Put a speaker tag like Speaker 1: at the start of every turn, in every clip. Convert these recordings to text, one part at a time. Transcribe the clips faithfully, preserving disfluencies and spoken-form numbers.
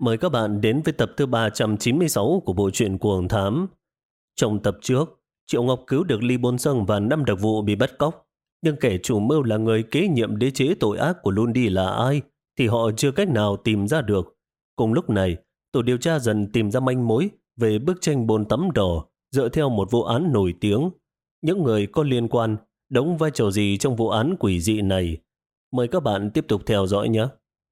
Speaker 1: Mời các bạn đến với tập thứ ba trăm chín mươi sáu của bộ truyện Cuồng Thám. Trong tập trước, Triệu Ngọc cứu được Ly Bôn Sâng và năm đặc vụ bị bắt cóc. Nhưng kẻ chủ mưu là người kế nhiệm đế chế tội ác của Lundi là ai thì họ chưa cách nào tìm ra được. Cùng lúc này, tổ điều tra dần tìm ra manh mối về bức tranh bồn tắm đỏ dựa theo một vụ án nổi tiếng. Những người có liên quan đóng vai trò gì trong vụ án quỷ dị này? Mời các bạn tiếp tục theo dõi nhé.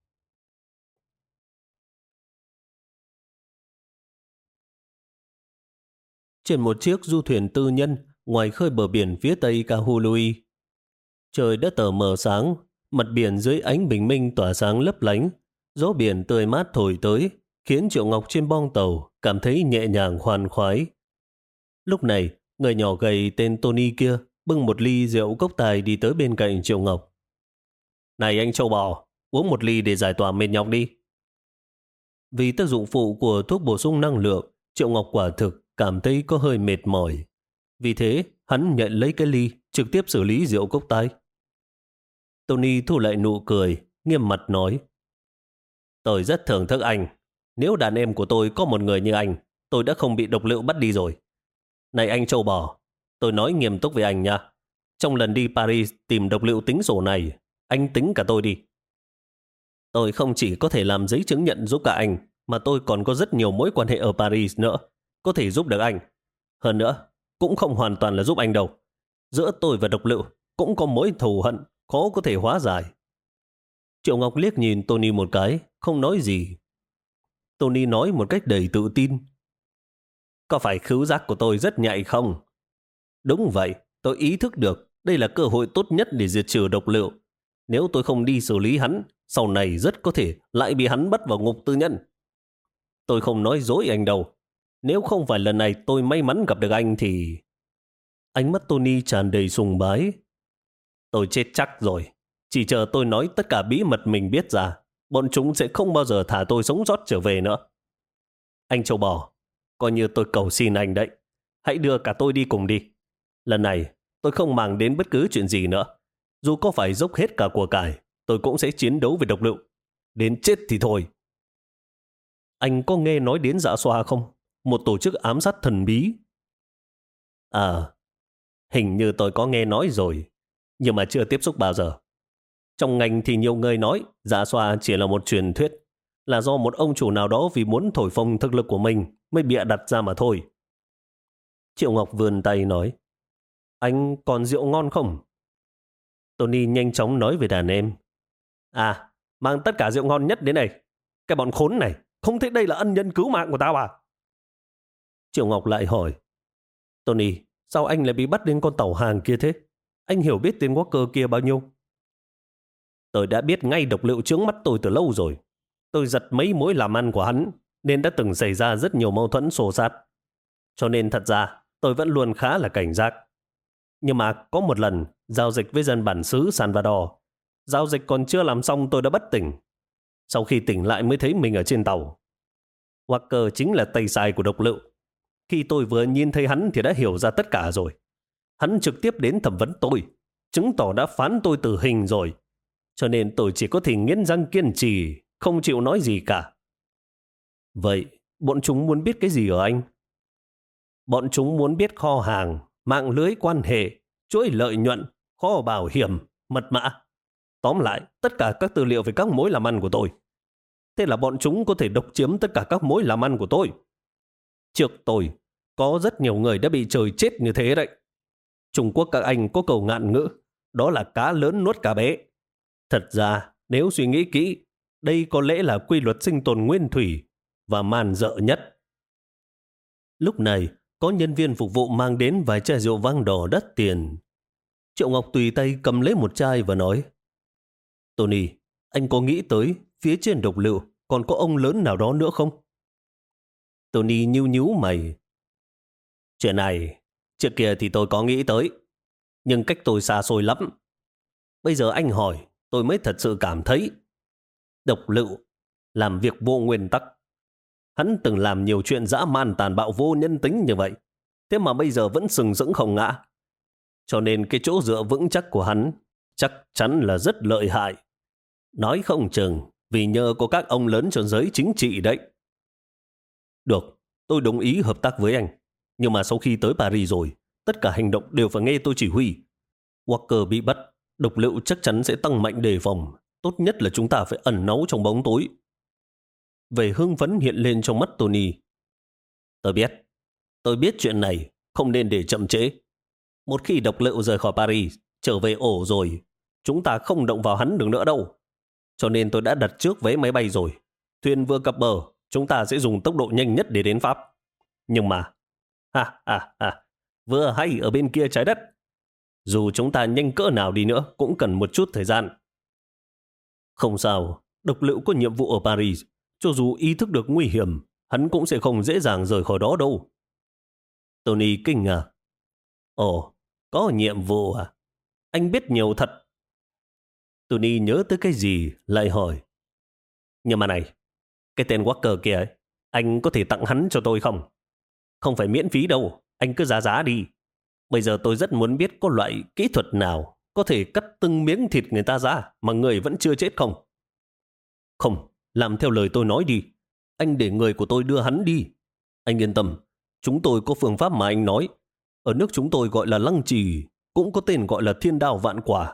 Speaker 1: Trên một chiếc du thuyền tư nhân ngoài khơi bờ biển phía tây Kahului. Trời đã tờ mờ sáng, mặt biển dưới ánh bình minh tỏa sáng lấp lánh. Gió biển tươi mát thổi tới, khiến Triệu Ngọc trên bong tàu cảm thấy nhẹ nhàng khoan khoái. Lúc này, người nhỏ gầy tên Tony kia bưng một ly rượu cốc tài đi tới bên cạnh Triệu Ngọc. Này anh châu bò, uống một ly để giải tỏa mệt nhọc đi. Vì tác dụng phụ của thuốc bổ sung năng lượng, Triệu Ngọc quả thực cảm thấy có hơi mệt mỏi. Vì thế, hắn nhận lấy cái ly, trực tiếp xử lý rượu cốc tay. Tony thu lại nụ cười, nghiêm mặt nói. Tôi rất thưởng thức anh. Nếu đàn em của tôi có một người như anh, tôi đã không bị độc lựu bắt đi rồi. Này anh châu bò, tôi nói nghiêm túc với anh nha. Trong lần đi Paris tìm độc lựu tính sổ này, anh tính cả tôi đi. Tôi không chỉ có thể làm giấy chứng nhận giúp cả anh, mà tôi còn có rất nhiều mối quan hệ ở Paris nữa, có thể giúp được anh. Hơn nữa, cũng không hoàn toàn là giúp anh đâu. Giữa tôi và độc lựu cũng có mối thù hận khó có thể hóa giải. Triệu Ngọc liếc nhìn Tony một cái, không nói gì. Tony nói một cách đầy tự tin. Có phải khứu giác của tôi rất nhạy không? Đúng vậy, tôi ý thức được đây là cơ hội tốt nhất để diệt trừ độc lựu. Nếu tôi không đi xử lý hắn, sau này rất có thể lại bị hắn bắt vào ngục tư nhân. Tôi không nói dối anh đâu. Nếu không phải lần này tôi may mắn gặp được anh thì... Ánh mắt Tony tràn đầy sùng bái. Tôi chết chắc rồi. Chỉ chờ tôi nói tất cả bí mật mình biết ra, bọn chúng sẽ không bao giờ thả tôi sống sót trở về nữa. Anh châu bò, coi như tôi cầu xin anh đấy. Hãy đưa cả tôi đi cùng đi. Lần này tôi không màng đến bất cứ chuyện gì nữa. Dù có phải dốc hết cả của cải, tôi cũng sẽ chiến đấu với độc lựu. Đến chết thì thôi. Anh có nghe nói đến Dạ Xoa không? Một tổ chức ám sát thần bí. À, hình như tôi có nghe nói rồi, nhưng mà chưa tiếp xúc bao giờ. Trong ngành thì nhiều người nói Dạ Xoa chỉ là một truyền thuyết, là do một ông chủ nào đó vì muốn thổi phồng thực lực của mình mới bịa đặt ra mà thôi. Triệu Ngọc vươn tay nói, anh còn rượu ngon không? Tony nhanh chóng nói về đàn em. À, mang tất cả rượu ngon nhất đến đây. Cái bọn khốn này, không thấy đây là ân nhân cứu mạng của tao à? Triệu Ngọc lại hỏi, Tony, sao anh lại bị bắt đến con tàu hàng kia thế? Anh hiểu biết tên Walker kia bao nhiêu? Tôi đã biết ngay độc lựu chướng mắt tôi từ lâu rồi. Tôi giật mấy mối làm ăn của hắn, nên đã từng xảy ra rất nhiều mâu thuẫn xô xát. Cho nên thật ra, tôi vẫn luôn khá là cảnh giác. Nhưng mà có một lần, giao dịch với dân bản xứ Salvador. Giao dịch còn chưa làm xong tôi đã bất tỉnh. Sau khi tỉnh lại mới thấy mình ở trên tàu. Walker chính là tay sai của độc lựu. Khi tôi vừa nhìn thấy hắn thì đã hiểu ra tất cả rồi. Hắn trực tiếp đến thẩm vấn tôi, chứng tỏ đã phán tôi tử hình rồi. Cho nên tôi chỉ có thể nghiến răng kiên trì, không chịu nói gì cả. Vậy, bọn chúng muốn biết cái gì ở anh? Bọn chúng muốn biết kho hàng, mạng lưới quan hệ, chuỗi lợi nhuận, kho bảo hiểm, mật mã. Tóm lại, tất cả các tư liệu về các mối làm ăn của tôi. Thế là bọn chúng có thể độc chiếm tất cả các mối làm ăn của tôi. Trước tôi, có rất nhiều người đã bị trời chết như thế đấy. Trung Quốc các anh có câu ngạn ngữ, đó là cá lớn nuốt cá bé. Thật ra, nếu suy nghĩ kỹ, đây có lẽ là quy luật sinh tồn nguyên thủy và man dợ nhất. Lúc này, có nhân viên phục vụ mang đến vài chai rượu vang đỏ đắt tiền. Triệu Ngọc tùy tay cầm lấy một chai và nói, Tony, anh có nghĩ tới phía trên độc lựu còn có ông lớn nào đó nữa không? Tony nhíu nhíu mày. Chuyện này, trước kia thì tôi có nghĩ tới, nhưng cách tôi xa xôi lắm. Bây giờ anh hỏi, tôi mới thật sự cảm thấy độc lựu làm việc vô nguyên tắc. Hắn từng làm nhiều chuyện dã man tàn bạo vô nhân tính như vậy, thế mà bây giờ vẫn sừng sững không ngã. Cho nên cái chỗ dựa vững chắc của hắn chắc chắn là rất lợi hại. Nói không chừng Vì nhờ có các ông lớn trong giới chính trị đấy. Được, tôi đồng ý hợp tác với anh. Nhưng mà sau khi tới Paris rồi, tất cả hành động đều phải nghe tôi chỉ huy. Walker bị bắt, độc liệu chắc chắn sẽ tăng mạnh đề phòng. Tốt nhất là chúng ta phải ẩn náu trong bóng tối. Về hưng phấn hiện lên trong mắt Tony. Tôi biết, tôi biết chuyện này, không nên để chậm trễ. Một khi độc liệu rời khỏi Paris, trở về ổ rồi, chúng ta không động vào hắn được nữa đâu. Cho nên tôi đã đặt trước vé máy bay rồi. Thuyền vừa cập bờ, chúng ta sẽ dùng tốc độ nhanh nhất để đến Pháp. Nhưng mà, ha ha ha, vừa hay ở bên kia trái đất. Dù chúng ta nhanh cỡ nào đi nữa, cũng cần một chút thời gian. Không sao, độc liệu có nhiệm vụ ở Paris. Cho dù ý thức được nguy hiểm, hắn cũng sẽ không dễ dàng rời khỏi đó đâu. Tony kinh ngạc. Ồ, có nhiệm vụ à? Anh biết nhiều thật. Tony nhớ tới cái gì, lại hỏi. Nhưng mà này, cái tên Walker kia ấy, anh có thể tặng hắn cho tôi không? Không phải miễn phí đâu, anh cứ giá giá đi. Bây giờ tôi rất muốn biết có loại kỹ thuật nào có thể cắt từng miếng thịt người ta ra mà người vẫn chưa chết không? Không, làm theo lời tôi nói đi. Anh để người của tôi đưa hắn đi. Anh yên tâm, chúng tôi có phương pháp mà anh nói. Ở nước chúng tôi gọi là lăng trì, cũng có tên gọi là thiên đao vạn quả.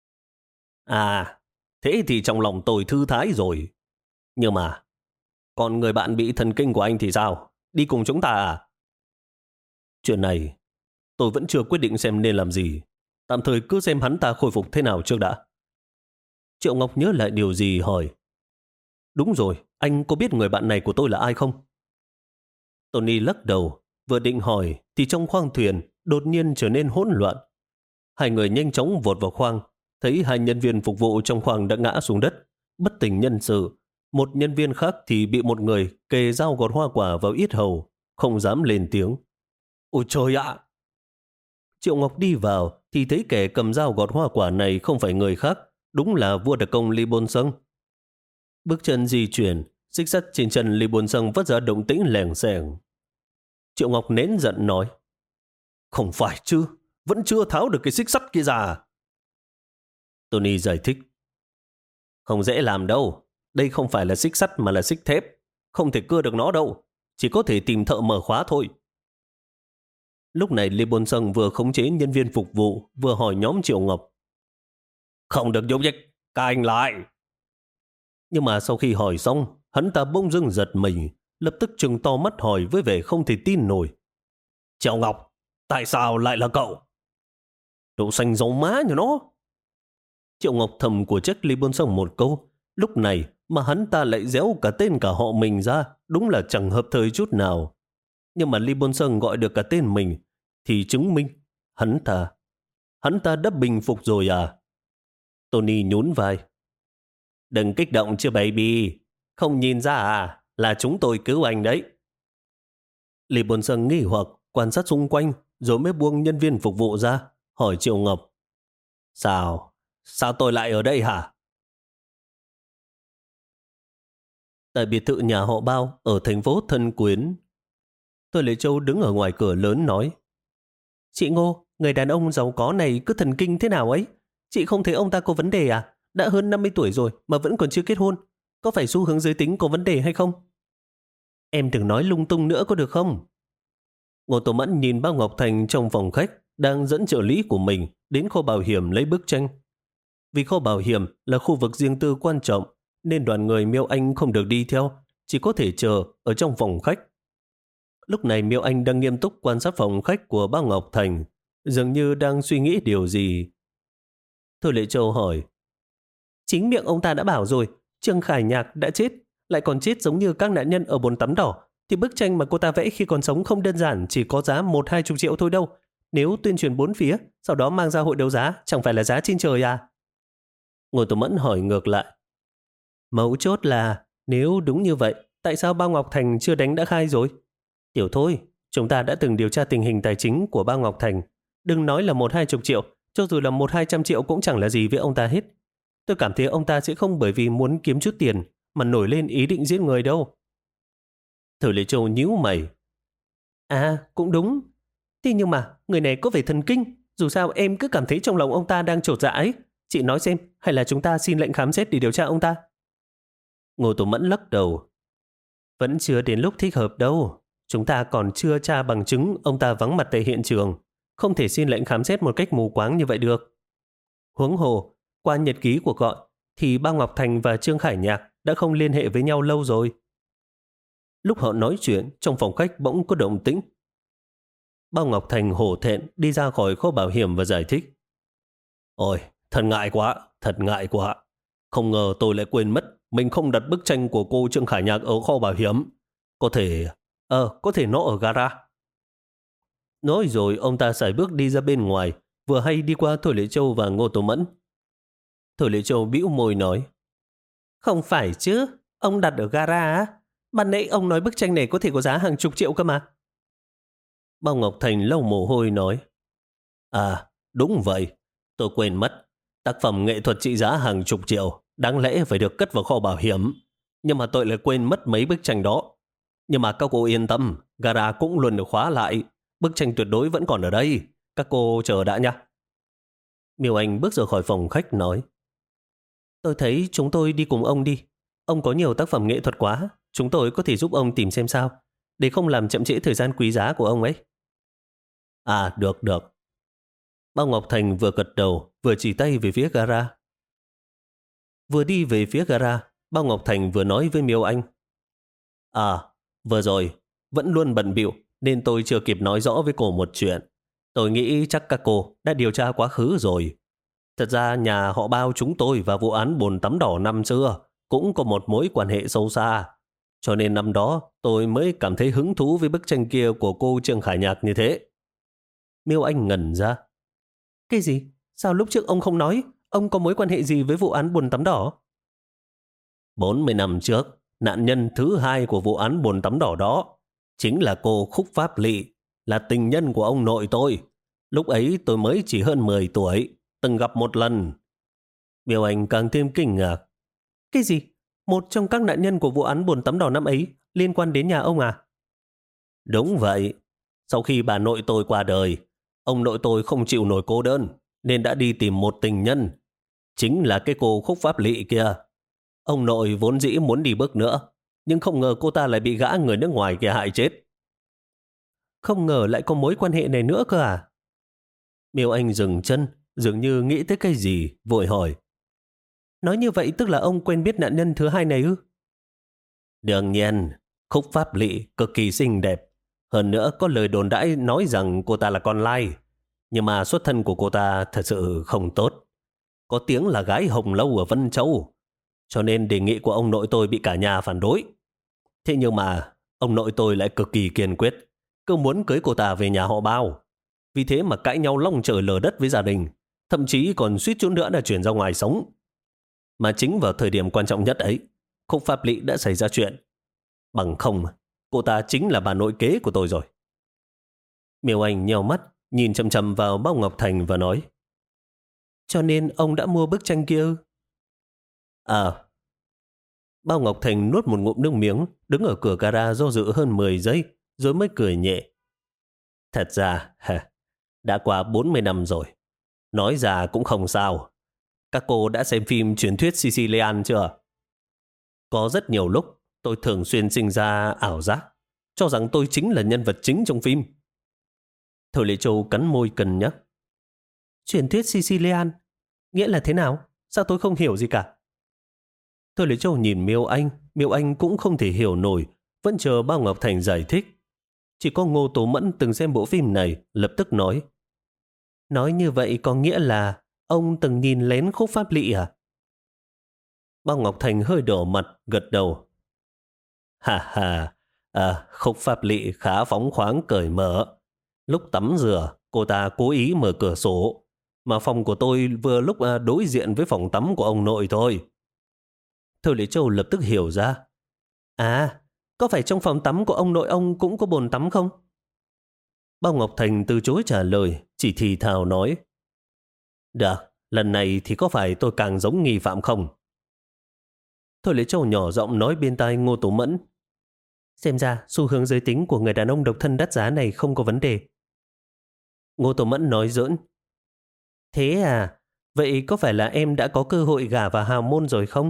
Speaker 1: À, thế thì trong lòng tôi thư thái rồi. Nhưng mà, còn người bạn bị thần kinh của anh thì sao? Đi cùng chúng ta à? Chuyện này, tôi vẫn chưa quyết định xem nên làm gì. Tạm thời cứ xem hắn ta khôi phục thế nào trước đã. Triệu Ngọc nhớ lại điều gì hỏi. Đúng rồi, anh có biết người bạn này của tôi là ai không? Tony lắc đầu, vừa định hỏi thì trong khoang thuyền đột nhiên trở nên hỗn loạn. Hai người nhanh chóng vọt vào khoang, thấy hai nhân viên phục vụ trong khoang đã ngã xuống đất, bất tỉnh nhân sự. Một nhân viên khác thì bị một người kề dao gọt hoa quả vào yết hầu, không dám lên tiếng. Ôi trời ạ! Triệu Ngọc đi vào thì thấy kẻ cầm dao gọt hoa quả này không phải người khác, đúng là vua đặc công Lý Bôn Sâng. Bước chân di chuyển, xích sắt trên chân Lý Bôn Sâng vất ra động tĩnh lẻng xẻng. Triệu Ngọc nén giận nói, không phải chứ, vẫn chưa tháo được cái xích sắt kia ra. Tony giải thích, không dễ làm đâu, đây không phải là xích sắt mà là xích thép, không thể cưa được nó đâu, chỉ có thể tìm thợ mở khóa thôi. Lúc này Lý Bôn Sâng vừa khống chế nhân viên phục vụ, vừa hỏi nhóm Triệu Ngọc, không được nhúc nhích, các anh lại. Nhưng mà sau khi hỏi xong, hắn ta bỗng dưng giật mình, lập tức trừng to mắt hỏi với vẻ không thể tin nổi. Triệu Ngọc, tại sao lại là cậu? Đậu xanh dấu má như nó. Triệu Ngọc thầm của trách Lý Bôn Sâng một câu, lúc này mà hắn ta lại déo cả tên cả họ mình ra, đúng là chẳng hợp thời chút nào. Nhưng mà Lý Bôn Sâng gọi được cả tên mình, thì chứng minh hắn ta, hắn ta đã bình phục rồi à? Tony nhún vai. Đừng kích động chứ baby, không nhìn ra à, là chúng tôi cứu anh đấy. Lý Bôn Sâng nghi hoặc quan sát xung quanh, rồi mới buông nhân viên phục vụ ra, hỏi Triệu Ngọc. Sao? Sao tôi lại ở đây hả? Tại biệt thự nhà họ Bao ở thành phố Thân Quyến, Tôi Lệ Châu đứng ở ngoài cửa lớn nói, chị Ngô, người đàn ông giàu có này cứ thần kinh thế nào ấy? Chị không thấy ông ta có vấn đề à? Đã hơn năm mươi tuổi rồi mà vẫn còn chưa kết hôn. Có phải xu hướng giới tính có vấn đề hay không? Em đừng nói lung tung nữa có được không? Ngô Tô Mẫn nhìn Bao Ngọc Thành trong phòng khách đang dẫn trợ lý của mình đến kho bảo hiểm lấy bức tranh. Vì kho bảo hiểm là khu vực riêng tư quan trọng nên đoàn người Miêu Anh không được đi theo, chỉ có thể chờ ở trong phòng khách. Lúc này Miêu Anh đang nghiêm túc quan sát phòng khách của Bao Ngọc Thành, dường như đang suy nghĩ điều gì. Thôi Lệ Châu hỏi, chính miệng ông ta đã bảo rồi, Trương Khải Nhạc đã chết, lại còn chết giống như các nạn nhân ở bồn tắm đỏ, thì bức tranh mà cô ta vẽ khi còn sống không đơn giản chỉ có giá một hai chục triệu thôi đâu. Nếu tuyên truyền bốn phía, sau đó mang ra hội đấu giá, chẳng phải là giá trên trời à? Ngô Tô Mẫn hỏi ngược lại, mấu chốt là nếu đúng như vậy, tại sao Bao Ngọc Thành chưa đánh đã khai rồi? Tiểu thôi, chúng ta đã từng điều tra tình hình tài chính của Bao Ngọc Thành. Đừng nói là một hai chục triệu, cho dù là một hai trăm triệu cũng chẳng là gì với ông ta hết. Tôi cảm thấy ông ta sẽ không bởi vì muốn kiếm chút tiền mà nổi lên ý định giết người đâu. Thử Lệ Châu nhíu mày. À, cũng đúng. Thế nhưng mà người này có vẻ thần kinh. Dù sao em cứ cảm thấy trong lòng ông ta đang chột dạ ấy. Chị nói xem, hay là chúng ta xin lệnh khám xét để điều tra ông ta? Ngô Tố Mẫn lắc đầu. Vẫn chưa đến lúc thích hợp đâu. Chúng ta còn chưa tra bằng chứng ông ta vắng mặt tại hiện trường. Không thể xin lệnh khám xét một cách mù quáng như vậy được. Huống hồ, qua nhật ký cuộc gọi, thì Bao Ngọc Thành và Trương Khải Nhạc đã không liên hệ với nhau lâu rồi. Lúc họ nói chuyện, trong phòng khách bỗng có động tĩnh. Bao Ngọc Thành hổ thẹn đi ra khỏi kho bảo hiểm và giải thích. Ôi, thật ngại quá, thật ngại quá. Không ngờ tôi lại quên mất mình không đặt bức tranh của cô Trương Khải Nhạc ở kho bảo hiểm. Có thể... Ờ, có thể nó ở gara. Nói rồi ông ta sải bước đi ra bên ngoài, vừa hay đi qua Thôi Lệ Châu và Ngô Tố Mẫn. Thôi Lệ Châu bĩu môi nói. Không phải chứ, ông đặt ở gara á. Ban nãy ông nói bức tranh này có thể có giá hàng chục triệu cơ mà. Bao Ngọc Thành lau mồ hôi nói. À, đúng vậy. Tôi quên mất. Tác phẩm nghệ thuật trị giá hàng chục triệu, đáng lẽ phải được cất vào kho bảo hiểm. Nhưng mà tôi lại quên mất mấy bức tranh đó. Nhưng mà các cô yên tâm, gara cũng luôn được khóa lại. Bức tranh tuyệt đối vẫn còn ở đây. Các cô chờ đã nhé. Miêu Anh bước ra khỏi phòng khách nói. Tôi thấy chúng tôi đi cùng ông đi. Ông có nhiều tác phẩm nghệ thuật quá. Chúng tôi có thể giúp ông tìm xem sao, để không làm chậm trễ thời gian quý giá của ông ấy. À, được, được. Bao Ngọc Thành vừa gật đầu, vừa chỉ tay về phía gara. Vừa đi về phía gara, Bao Ngọc Thành vừa nói với Miêu Anh. À, vừa rồi, vẫn luôn bận bịu nên tôi chưa kịp nói rõ với cô một chuyện. Tôi nghĩ chắc các cô đã điều tra quá khứ rồi. Thật ra nhà họ Bao chúng tôi và vụ án bồn tắm đỏ năm xưa cũng có một mối quan hệ sâu xa. Cho nên năm đó tôi mới cảm thấy hứng thú với bức tranh kia của cô Trương Khải Nhạc như thế. Miêu Anh ngẩn ra. Cái gì? Sao lúc trước ông không nói? Ông có mối quan hệ gì với vụ án bồn tắm đỏ? bốn mươi năm trước, nạn nhân thứ hai của vụ án bồn tắm đỏ đó chính là cô Khúc Pháp Lị, là tình nhân của ông nội tôi. Lúc ấy tôi mới chỉ hơn mười tuổi, từng gặp một lần. Miêu Anh càng thêm kinh ngạc. Cái gì? Một trong các nạn nhân của vụ án bồn tắm đỏ năm ấy liên quan đến nhà ông à? Đúng vậy. Sau khi bà nội tôi qua đời, ông nội tôi không chịu nổi cô đơn, nên đã đi tìm một tình nhân. Chính là cái cô Khúc Pháp Lị kia. Ông nội vốn dĩ muốn đi bước nữa, nhưng không ngờ cô ta lại bị gã người nước ngoài kia hại chết. Không ngờ lại có mối quan hệ này nữa cơ à? Miêu Anh dừng chân, dường như nghĩ tới cái gì, vội hỏi. Nói như vậy tức là ông quen biết nạn nhân thứ hai này ư? Đương nhiên, Khúc Pháp Lị cực kỳ xinh đẹp. Hơn nữa có lời đồn đãi nói rằng cô ta là con lai. Nhưng mà xuất thân của cô ta thật sự không tốt. Có tiếng là gái hồng lâu ở Vân Châu. Cho nên đề nghị của ông nội tôi bị cả nhà phản đối. Thế nhưng mà ông nội tôi lại cực kỳ kiên quyết, cứ muốn cưới cô ta về nhà họ Bao. Vì thế mà cãi nhau long trời lở đất với gia đình, thậm chí còn suýt chút nữa là chuyển ra ngoài sống. Mà chính vào thời điểm quan trọng nhất ấy, Khúc Pháp Lị đã xảy ra chuyện. Bằng không, cô ta chính là bà nội kế của tôi rồi. Miêu Anh nheo mắt, nhìn chằm chằm vào Bao Ngọc Thành và nói. Cho nên ông đã mua bức tranh kia ư? À. Bao Ngọc Thành nuốt một ngụm nước miếng, đứng ở cửa gara do dự hơn mười giây, rồi mới cười nhẹ. Thật ra, ha, đã qua bốn mươi năm rồi. Nói ra cũng không sao. Các cô đã xem phim Truyền thuyết Sicilian chưa? Có rất nhiều lúc tôi thường xuyên sinh ra ảo giác, cho rằng tôi chính là nhân vật chính trong phim. Thôi Lệ Châu cắn môi cân nhắc. Truyền thuyết Sicilian? Nghĩa là thế nào? Sao tôi không hiểu gì cả? Thôi Lệ Châu nhìn Miêu Anh, Miêu Anh cũng không thể hiểu nổi, vẫn chờ Bao Ngọc Thành giải thích. Chỉ có Ngô Tố Mẫn từng xem bộ phim này, lập tức nói. Nói như vậy có nghĩa là ông từng nhìn lén Khúc Pháp Lị à? Bao Ngọc Thành hơi đỏ mặt, gật đầu. Hà hà, à, Khúc Pháp Lị khá phóng khoáng cởi mở. Lúc tắm rửa, cô ta cố ý mở cửa sổ, mà phòng của tôi vừa lúc đối diện với phòng tắm của ông nội thôi. Thôi Lệ Châu lập tức hiểu ra. À, có phải trong phòng tắm của ông nội ông cũng có bồn tắm không? Bao Ngọc Thành từ chối trả lời, chỉ thì thào nói. Được, lần này thì có phải tôi càng giống nghi phạm không? Thôi Lệ Châu nhỏ giọng nói bên tai Ngô Tố Mẫn. Xem ra xu hướng giới tính của người đàn ông độc thân đắt giá này không có vấn đề. Ngô Tố Mẫn nói giỡn. Thế à, vậy có phải là em đã có cơ hội gả vào hào môn rồi không?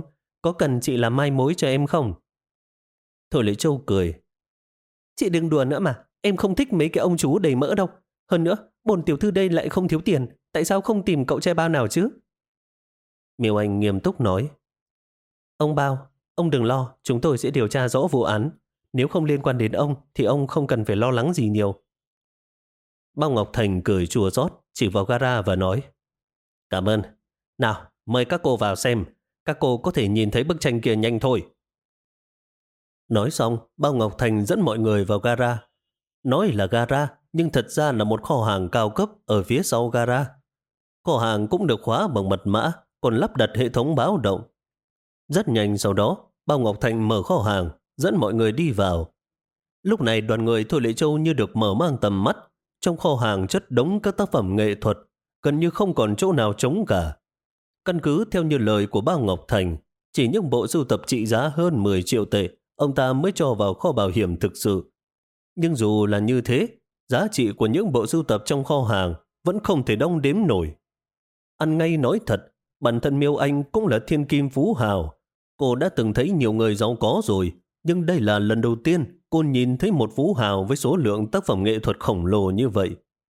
Speaker 1: có cần chị làm mai mối cho em không? Thôi Lệ Châu cười. Chị đừng đùa nữa mà, em không thích mấy cái ông chú đầy mỡ đâu. Hơn nữa, bổn tiểu thư đây lại không thiếu tiền, tại sao không tìm cậu trai Bao nào chứ? Miêu Anh nghiêm túc nói. Ông Bao, ông đừng lo, chúng tôi sẽ điều tra rõ vụ án. Nếu không liên quan đến ông thì ông không cần phải lo lắng gì nhiều. Bao Ngọc Thành cười chua xót, chỉ vào gara và nói. Cảm ơn. Nào, mời các cô vào xem. Các cô có thể nhìn thấy bức tranh kia nhanh thôi. Nói xong, Bao Ngọc Thành dẫn mọi người vào gara. Nói là gara, nhưng thật ra là một kho hàng cao cấp ở phía sau gara. Kho hàng cũng được khóa bằng mật mã, còn lắp đặt hệ thống báo động. Rất nhanh sau đó, Bao Ngọc Thành mở kho hàng, dẫn mọi người đi vào. Lúc này đoàn người Thôi Lệ Châu như được mở mang tầm mắt. Trong kho hàng chất đống các tác phẩm nghệ thuật, gần như không còn chỗ nào trống cả. Căn cứ theo như lời của Bao Ngọc Thành, chỉ những bộ sưu tập trị giá hơn mười triệu tệ, ông ta mới cho vào kho bảo hiểm thực sự. Nhưng dù là như thế, giá trị của những bộ sưu tập trong kho hàng vẫn không thể đong đếm nổi. Ăn ngay nói thật, bản thân Miêu Anh cũng là thiên kim phú hào. Cô đã từng thấy nhiều người giàu có rồi, nhưng đây là lần đầu tiên cô nhìn thấy một phú hào với số lượng tác phẩm nghệ thuật khổng lồ như vậy.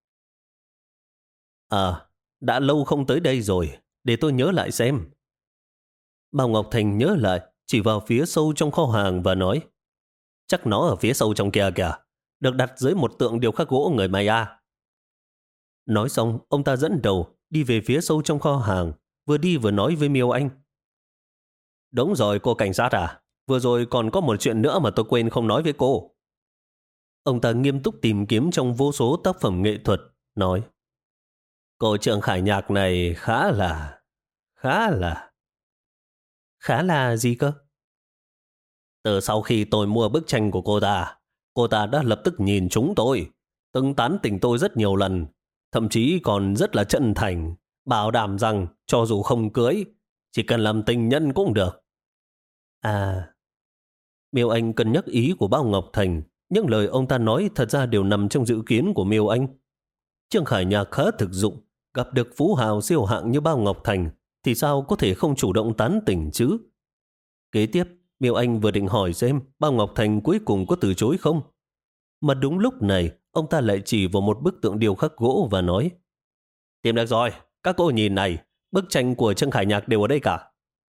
Speaker 1: À, đã lâu không tới đây rồi, để tôi nhớ lại xem. Bao Ngọc Thành nhớ lại, chỉ vào phía sâu trong kho hàng và nói. Chắc nó ở phía sâu trong kia kìa, được đặt dưới một tượng điêu khắc gỗ người Maya. Nói xong, ông ta dẫn đầu đi về phía sâu trong kho hàng, vừa đi vừa nói với Miêu Anh. Đúng rồi cô cảnh sát à, vừa rồi còn có một chuyện nữa mà tôi quên không nói với cô. Ông ta nghiêm túc tìm kiếm trong vô số tác phẩm nghệ thuật, nói. Cô Trương Khải Nhạc này khá là... khá là... Khá là gì cơ? Từ sau khi tôi mua bức tranh của cô ta, cô ta đã lập tức nhìn chúng tôi, từng tán tỉnh tôi rất nhiều lần, thậm chí còn rất là chân thành, bảo đảm rằng cho dù không cưới, chỉ cần làm tình nhân cũng được. À, Miêu Anh cân nhắc ý của Bao Ngọc Thành, những lời ông ta nói thật ra đều nằm trong dự kiến của Miêu Anh. Trương Khải Nhạc khá thực dụng, gặp được phú hào siêu hạng như Bao Ngọc Thành thì sao có thể không chủ động tán tỉnh chứ? Kế tiếp, Miêu Anh vừa định hỏi xem Bao Ngọc Thành cuối cùng có từ chối không. Mà đúng lúc này, ông ta lại chỉ vào một bức tượng điêu khắc gỗ và nói. Tìm được rồi, các cô nhìn này, bức tranh của Trương Khải Nhạc đều ở đây cả.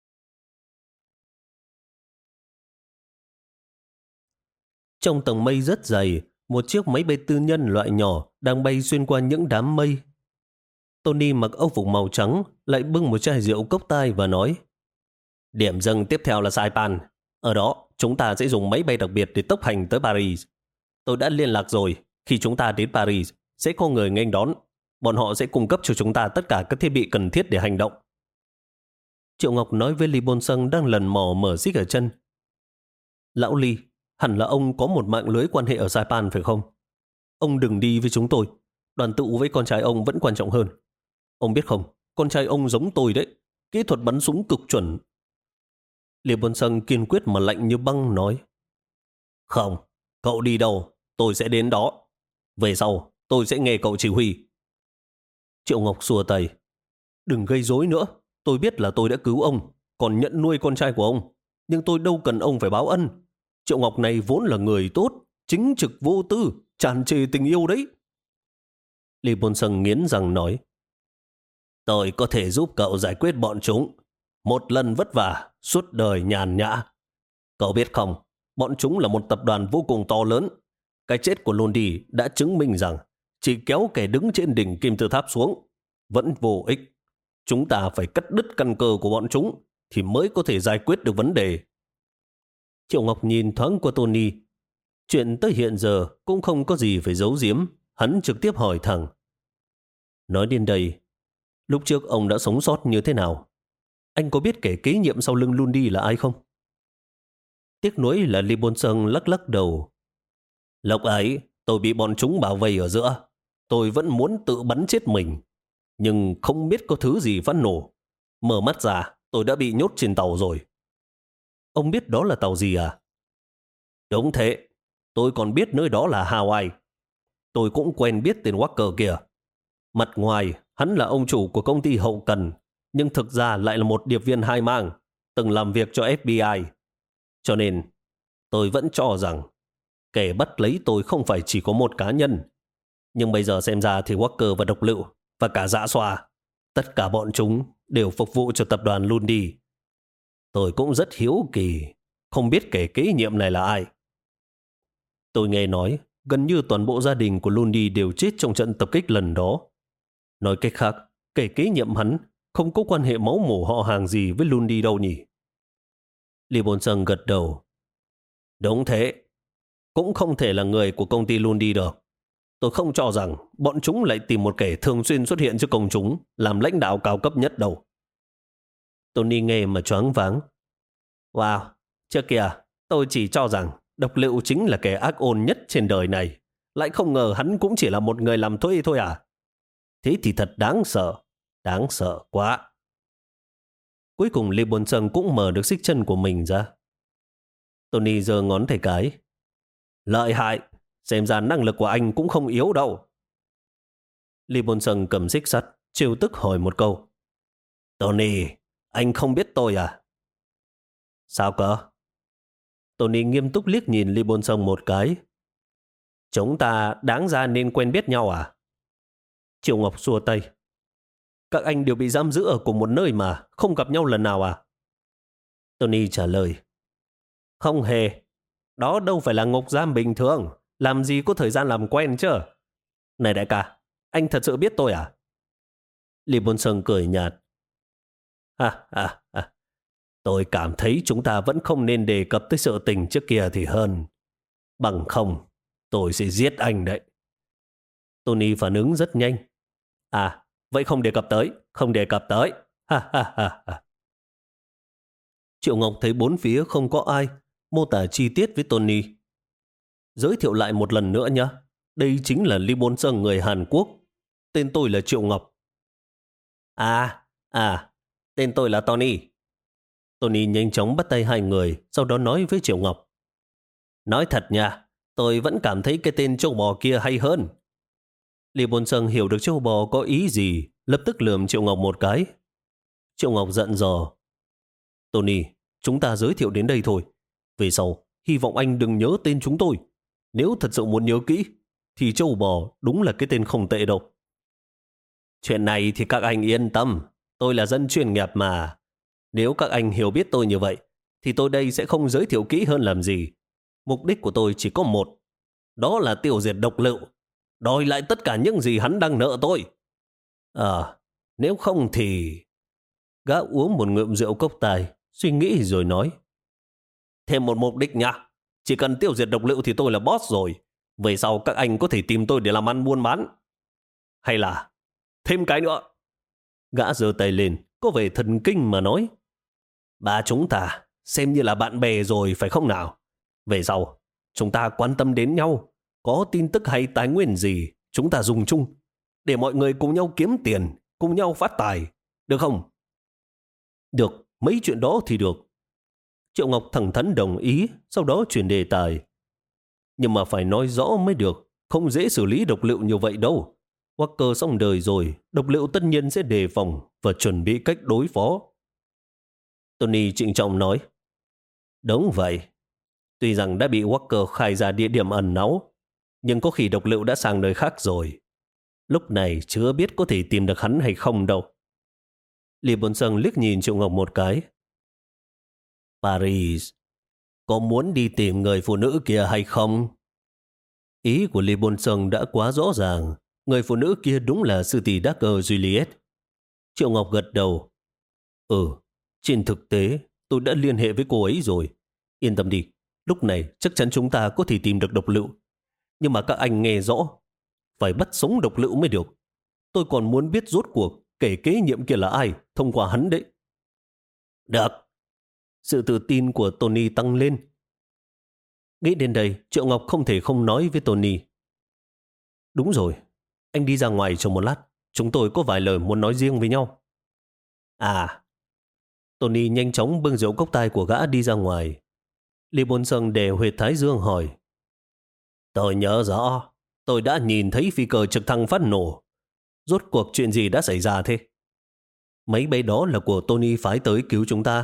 Speaker 1: Trong tầng mây rất dày, một chiếc máy bay tư nhân loại nhỏ đang bay xuyên qua những đám mây. Tony mặc âu phục màu trắng, lại bưng một chai rượu cốc tai và nói. Điểm dừng tiếp theo là Saipan. Ở đó, chúng ta sẽ dùng máy bay đặc biệt để tốc hành tới Paris. Tôi đã liên lạc rồi, khi chúng ta đến Paris, sẽ có người nghênh đón. Bọn họ sẽ cung cấp cho chúng ta tất cả các thiết bị cần thiết để hành động. Triệu Ngọc nói với Lee Bôn Sung đang lần mò mở xích ở chân. Lão Lee, hẳn là ông có một mạng lưới quan hệ ở Saipan phải không? Ông đừng đi với chúng tôi. Đoàn tụ với con trai ông vẫn quan trọng hơn. Ông biết không, con trai ông giống tôi đấy. Kỹ thuật bắn súng cực chuẩn. Lee Bôn Sung kiên quyết mà lạnh như băng nói. Không, cậu đi đâu, tôi sẽ đến đó. Về sau, tôi sẽ nghe cậu chỉ huy. Triệu Ngọc xua tay. Đừng gây rối nữa. Tôi biết là tôi đã cứu ông, còn nhận nuôi con trai của ông. Nhưng tôi đâu cần ông phải báo ân. Triệu Ngọc này vốn là người tốt, chính trực vô tư, tràn trề tình yêu đấy. Lee Bôn Sung nghiến răng nói. Tôi có thể giúp cậu giải quyết bọn chúng. Một lần vất vả, suốt đời nhàn nhã. Cậu biết không, bọn chúng là một tập đoàn vô cùng to lớn. Cái chết của Lundi đã chứng minh rằng chỉ kéo kẻ đứng trên đỉnh kim tự tháp xuống vẫn vô ích. Chúng ta phải cắt đứt căn cơ của bọn chúng thì mới có thể giải quyết được vấn đề. Triệu Ngọc nhìn thoáng qua Tony. Chuyện tới hiện giờ cũng không có gì phải giấu giếm. Hắn trực tiếp hỏi thẳng. Nói đến đây, lúc trước ông đã sống sót như thế nào? Anh có biết kẻ kế nhiệm sau lưng Lundi là ai không? Tiếc nuối là Lee Bôn Sung lắc lắc đầu. Lúc ấy, tôi bị bọn chúng bao vây ở giữa. Tôi vẫn muốn tự bắn chết mình. Nhưng không biết có thứ gì phát nổ. Mở mắt ra, tôi đã bị nhốt trên tàu rồi. Ông biết đó là tàu gì à? Đúng thế. Tôi còn biết nơi đó là Hawaii. Tôi cũng quen biết tên Walker kìa. Mặt ngoài, hắn là ông chủ của công ty hậu cần, nhưng thực ra lại là một điệp viên hai mang. từng làm việc cho ép bê i. Cho nên, tôi vẫn cho rằng kẻ bắt lấy tôi không phải chỉ có một cá nhân. Nhưng bây giờ xem ra thì Walker và Độc Lựu và cả Dạ Xoa, tất cả bọn chúng đều phục vụ cho tập đoàn Lundy. Tôi cũng rất hiếu kỳ, không biết kẻ kế nhiệm này là ai. Tôi nghe nói gần như toàn bộ gia đình của Lundy đều chết trong trận tập kích lần đó. Nói cách khác, kẻ kế nhiệm hắn không có quan hệ máu mủ họ hàng gì với Lundy đâu nhỉ? Lee Bôn-sung gật đầu. Đúng thế. Cũng không thể là người của công ty Lundy được. Tôi không cho rằng bọn chúng lại tìm một kẻ thường xuyên xuất hiện trước công chúng làm lãnh đạo cao cấp nhất đâu. Tony nghe mà choáng váng. Wow, trước kìa, tôi chỉ cho rằng Độc Lựu chính là kẻ ác ôn nhất trên đời này. Lại không ngờ hắn cũng chỉ là một người làm thuê thôi à? Thế thì thật đáng sợ, đáng sợ quá. Cuối cùng Lee Bôn-sung cũng mở được xích chân của mình ra. Tony giơ ngón tay cái. Lợi hại, xem ra năng lực của anh cũng không yếu đâu. Lee Bôn-sung cầm xích sắt, trêu tức hỏi một câu. Tony, anh không biết tôi à? Sao cơ? Tony nghiêm túc liếc nhìn Lee Bôn-sung một cái. Chúng ta đáng ra nên quen biết nhau à? Triệu Ngọc xua tay. Các anh đều bị giam giữ ở cùng một nơi mà, không gặp nhau lần nào à? Tony trả lời. Không hề. Đó đâu phải là ngục giam bình thường. Làm gì có thời gian làm quen chứ? Này đại ca, anh thật sự biết tôi à? Lee Bôn-sung cười nhạt. Ha ha ha. Tôi cảm thấy chúng ta vẫn không nên đề cập tới sự tình trước kia thì hơn. Bằng không, tôi sẽ giết anh đấy. Tony phản ứng rất nhanh. À, vậy không đề cập tới, không đề cập tới. Ha ha ha ha. Triệu Ngọc thấy bốn phía không có ai, mô tả chi tiết với Tony. Giới thiệu lại một lần nữa nhé. Đây chính là Lee Bôn-sung người Hàn Quốc. Tên tôi là Triệu Ngọc. À, à, tên tôi là Tony. Tony nhanh chóng bắt tay hai người, sau đó nói với Triệu Ngọc. Nói thật nha, tôi vẫn cảm thấy cái tên châu bò kia hay hơn. Lee Bôn-sung hiểu được châu bò có ý gì, lập tức lườm Triệu Ngọc một cái. Triệu Ngọc giận dò. Tony, chúng ta giới thiệu đến đây thôi. Về sau, hy vọng anh đừng nhớ tên chúng tôi. Nếu thật sự muốn nhớ kỹ, thì châu bò đúng là cái tên không tệ đâu. Chuyện này thì các anh yên tâm. Tôi là dân chuyên nghiệp mà. Nếu các anh hiểu biết tôi như vậy, thì tôi đây sẽ không giới thiệu kỹ hơn làm gì. Mục đích của tôi chỉ có một. Đó là tiêu diệt Độc Lựu. Đòi lại tất cả những gì hắn đang nợ tôi. À, nếu không thì... Gã uống một ngụm rượu cốc tài, suy nghĩ rồi nói. Thêm một mục đích nha. Chỉ cần tiêu diệt Độc Lựu thì tôi là boss rồi. Về sau các anh có thể tìm tôi để làm ăn buôn bán. Hay là thêm cái nữa. Gã giơ tay lên, có vẻ thần kinh mà nói. Ba chúng ta xem như là bạn bè rồi phải không nào? Về sau, chúng ta quan tâm đến nhau. Có tin tức hay tài nguyên gì, chúng ta dùng chung. Để mọi người cùng nhau kiếm tiền, cùng nhau phát tài. Được không? Được, mấy chuyện đó thì được. Triệu Ngọc thẳng thắn đồng ý, sau đó chuyển đề tài. Nhưng mà phải nói rõ mới được, không dễ xử lý Độc Lựu như vậy đâu. Walker xong đời rồi, Độc Lựu tất nhiên sẽ đề phòng và chuẩn bị cách đối phó. Tony trịnh trọng nói. Đúng vậy. Tuy rằng đã bị Walker khai ra địa điểm ẩn náu, nhưng có khi Độc Lựu đã sang nơi khác rồi. Lúc này chưa biết có thể tìm được hắn hay không đâu. Lee Bôn-sung liếc nhìn Triệu Ngọc một cái. Paris, có muốn đi tìm người phụ nữ kia hay không? Ý của Lee Bôn-sung đã quá rõ ràng. Người phụ nữ kia đúng là sư tỷ Dagger Juliet. Triệu Ngọc gật đầu. Ừ, trên thực tế tôi đã liên hệ với cô ấy rồi. Yên tâm đi, lúc này chắc chắn chúng ta có thể tìm được Độc Lựu. Nhưng mà các anh nghe rõ, phải bắt sống Độc Lựu mới được. Tôi còn muốn biết rốt cuộc kẻ kế nhiệm kia là ai thông qua hắn đấy. Được. Sự tự tin của Tony tăng lên. Nghĩ đến đây, Triệu Ngọc không thể không nói với Tony. Đúng rồi, anh đi ra ngoài cho một lát. Chúng tôi có vài lời muốn nói riêng với nhau. À. Tony nhanh chóng bưng rượu cốc tai của gã đi ra ngoài. Lee Bôn-sung đè huyệt thái dương hỏi. Tôi nhớ rõ, tôi đã nhìn thấy phi cơ trực thăng phát nổ. Rốt cuộc chuyện gì đã xảy ra thế? Máy bay đó là của Tony phái tới cứu chúng ta.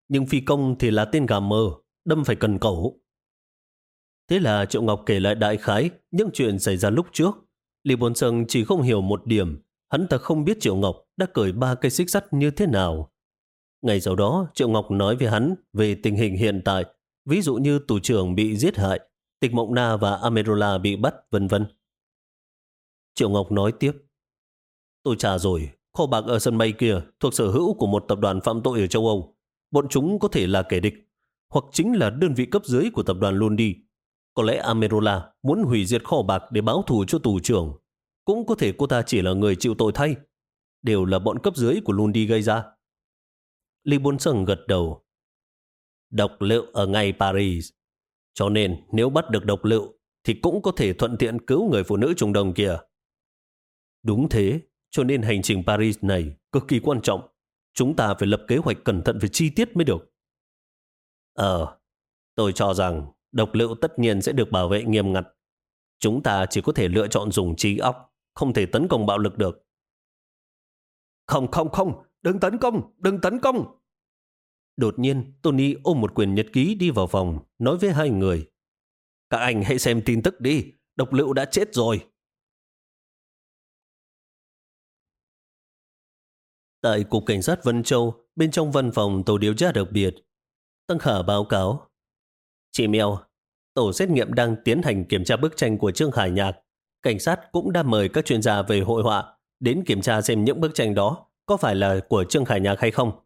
Speaker 1: nhưng phi công thì là tên gà mờ, đâm phải cần cẩu. Thế là Triệu Ngọc kể lại đại khái những chuyện xảy ra lúc trước. Lý Bồn Sơn chỉ không hiểu một điểm, hắn ta không biết Triệu Ngọc đã cởi ba cây xích sắt như thế nào. Ngày sau đó, Triệu Ngọc nói với hắn về tình hình hiện tại, ví dụ như tù trưởng bị giết hại, Tịch Mộng Na và Amerola bị bắt, vân vân. Triệu Ngọc nói tiếp, tôi trả rồi, kho bạc ở sân bay kia thuộc sở hữu của một tập đoàn phạm tội ở châu Âu. Bọn chúng có thể là kẻ địch, hoặc chính là đơn vị cấp dưới của tập đoàn Lundi. Có lẽ Amerola muốn hủy diệt kho bạc để báo thù cho tù trưởng. Cũng có thể cô ta chỉ là người chịu tội thay. Đều là bọn cấp dưới của Lundi gây ra. Lý Bốn Sừng gật đầu. Độc lựu ở ngay Paris. Cho nên nếu bắt được độc lựu thì cũng có thể thuận tiện cứu người phụ nữ Trung Đông kia. Đúng thế, cho nên hành trình Paris này cực kỳ quan trọng. Chúng ta phải lập kế hoạch cẩn thận về chi tiết mới được. Ờ, tôi cho rằng độc lựu tất nhiên sẽ được bảo vệ nghiêm ngặt. Chúng ta chỉ có thể lựa chọn dùng trí óc, không thể tấn công bạo lực được. Không, không, không, đừng tấn công, đừng tấn công. Đột nhiên, Tony ôm một quyển nhật ký đi vào phòng, nói với hai người. Các anh hãy xem tin tức đi, độc lựu đã chết rồi. Tại Cục Cảnh sát Vân Châu, bên trong văn phòng tổ điều tra đặc biệt, Tăng Khả báo cáo. Chị Mèo, tổ xét nghiệm đang tiến hành kiểm tra bức tranh của Trương Khải Nhạc. Cảnh sát cũng đã mời các chuyên gia về hội họa đến kiểm tra xem những bức tranh đó có phải là của Trương Khải Nhạc hay không.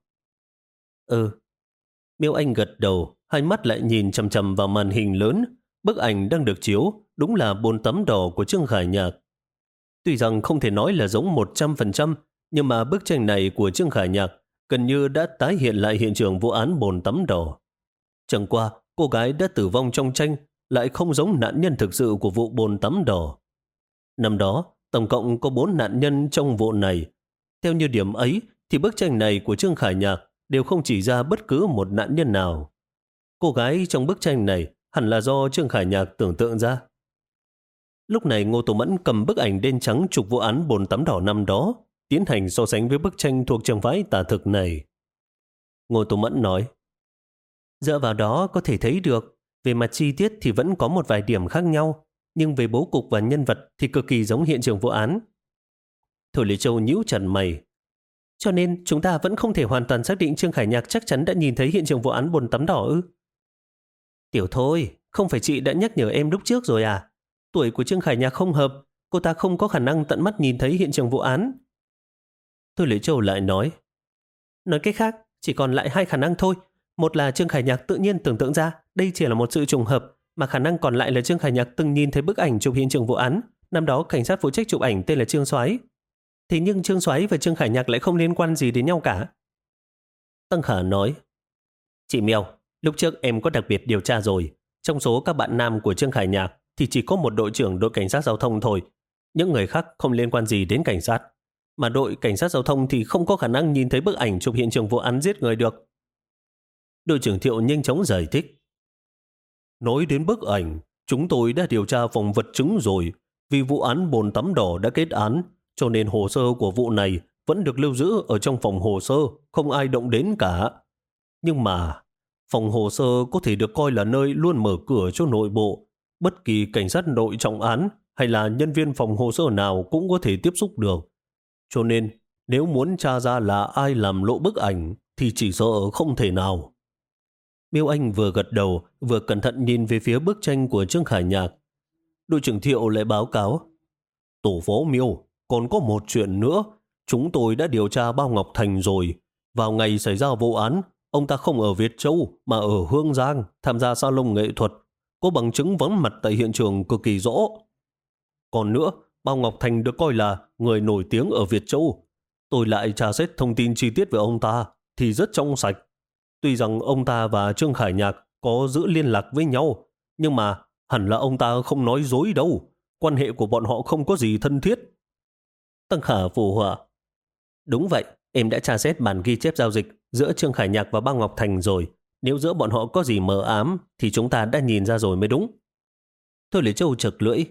Speaker 1: Ừ. Miêu Anh gật đầu, hai mắt lại nhìn chằm chằm vào màn hình lớn. Bức ảnh đang được chiếu đúng là bốn tấm đỏ của Trương Khải Nhạc. Tuy rằng không thể nói là giống một trăm phần trăm, nhưng mà bức tranh này của Trương Khải Nhạc gần như đã tái hiện lại hiện trường vụ án bồn tắm đỏ. Chẳng qua, cô gái đã tử vong trong tranh lại không giống nạn nhân thực sự của vụ bồn tắm đỏ. Năm đó, tổng cộng có bốn nạn nhân trong vụ này. Theo như điểm ấy, thì bức tranh này của Trương Khải Nhạc đều không chỉ ra bất cứ một nạn nhân nào. Cô gái trong bức tranh này hẳn là do Trương Khải Nhạc tưởng tượng ra. Lúc này Ngô Tổ Mẫn cầm bức ảnh đen trắng chụp vụ án bồn tắm đỏ năm đó, tiến hành so sánh với bức tranh thuộc trường phái tả thực này. Ngô Tổ Mẫn nói, dựa vào đó có thể thấy được, về mặt chi tiết thì vẫn có một vài điểm khác nhau, nhưng về bố cục và nhân vật thì cực kỳ giống hiện trường vụ án. Thôi Lý Châu nhíu chặt mày. Cho nên chúng ta vẫn không thể hoàn toàn xác định Trương Khải Nhạc chắc chắn đã nhìn thấy hiện trường vụ án bồn tắm đỏ ư? Tiểu Thôi, không phải chị đã nhắc nhở em lúc trước rồi à? Tuổi của Trương Khải Nhạc không hợp, cô ta không có khả năng tận mắt nhìn thấy hiện trường vụ án. Thôi Lý Châu lại nói, nói cách khác, chỉ còn lại hai khả năng thôi. Một là Trương Khải Nhạc tự nhiên tưởng tượng ra đây chỉ là một sự trùng hợp, mà khả năng còn lại là Trương Khải Nhạc từng nhìn thấy bức ảnh chụp hiện trường vụ án. Năm đó cảnh sát phụ trách chụp ảnh tên là Trương Soái. Thế nhưng Trương Soái và Trương Khải Nhạc lại không liên quan gì đến nhau cả. Tăng Khả nói, chị Mèo, lúc trước em có đặc biệt điều tra rồi. Trong số các bạn nam của Trương Khải Nhạc thì chỉ có một đội trưởng đội cảnh sát giao thông thôi. Những người khác không liên quan gì đến cảnh sát. Mà đội cảnh sát giao thông thì không có khả năng nhìn thấy bức ảnh chụp hiện trường vụ án giết người được. Đội trưởng Thiệu nhanh chóng giải thích. Nói đến bức ảnh, chúng tôi đã điều tra phòng vật chứng rồi. Vì vụ án bồn tắm đỏ đã kết án, cho nên hồ sơ của vụ này vẫn được lưu giữ ở trong phòng hồ sơ, không ai động đến cả. Nhưng mà, phòng hồ sơ có thể được coi là nơi luôn mở cửa cho nội bộ. Bất kỳ cảnh sát đội trọng án hay là nhân viên phòng hồ sơ nào cũng có thể tiếp xúc được. Cho nên, nếu muốn tra ra là ai làm lộ bức ảnh, thì chỉ sợ không thể nào. Miêu Anh vừa gật đầu, vừa cẩn thận nhìn về phía bức tranh của Trương Khải Nhạc. Đội trưởng Thiệu lại báo cáo. Tổ phó Miêu, còn có một chuyện nữa. Chúng tôi đã điều tra Bao Ngọc Thành rồi. Vào ngày xảy ra vụ án, ông ta không ở Việt Châu mà ở Hương Giang tham gia salon nghệ thuật. Có bằng chứng vắng mặt tại hiện trường cực kỳ rõ. Còn nữa, Bao Ngọc Thành được coi là người nổi tiếng ở Việt Châu. Tôi lại tra xét thông tin chi tiết về ông ta thì rất trong sạch. Tuy rằng ông ta và Trương Khải Nhạc có giữ liên lạc với nhau, nhưng mà hẳn là ông ta không nói dối đâu. Quan hệ của bọn họ không có gì thân thiết. Tăng Khả phù họa. Đúng vậy, em đã tra xét bản ghi chép giao dịch giữa Trương Khải Nhạc và Bao Ngọc Thành rồi. Nếu giữa bọn họ có gì mờ ám thì chúng ta đã nhìn ra rồi mới đúng. Thôi Lý Châu chật lưỡi.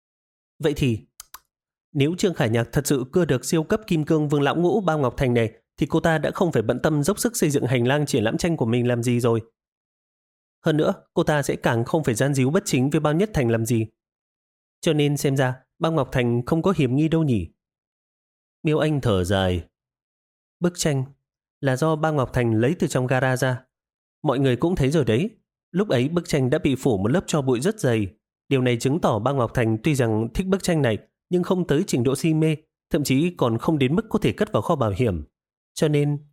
Speaker 1: Vậy thì, nếu Trương Khải Nhạc thật sự cưa được siêu cấp kim cương Vương Lão Ngũ Bao Ngọc Thành này, thì cô ta đã không phải bận tâm dốc sức xây dựng hành lang triển lãm tranh của mình làm gì rồi. Hơn nữa, cô ta sẽ càng không phải gian díu bất chính với Bao Nhất Thành làm gì. Cho nên xem ra, Bao Ngọc Thành không có hiểm nghi đâu nhỉ. Miêu Anh thở dài. Bức tranh là do Bao Ngọc Thành lấy từ trong gara ra. Mọi người cũng thấy rồi đấy. Lúc ấy bức tranh đã bị phủ một lớp tro bụi rất dày. Điều này chứng tỏ Bao Ngọc Thành tuy rằng thích bức tranh này, nhưng không tới trình độ si mê, thậm chí còn không đến mức có thể cất vào kho bảo hiểm. Cho nên...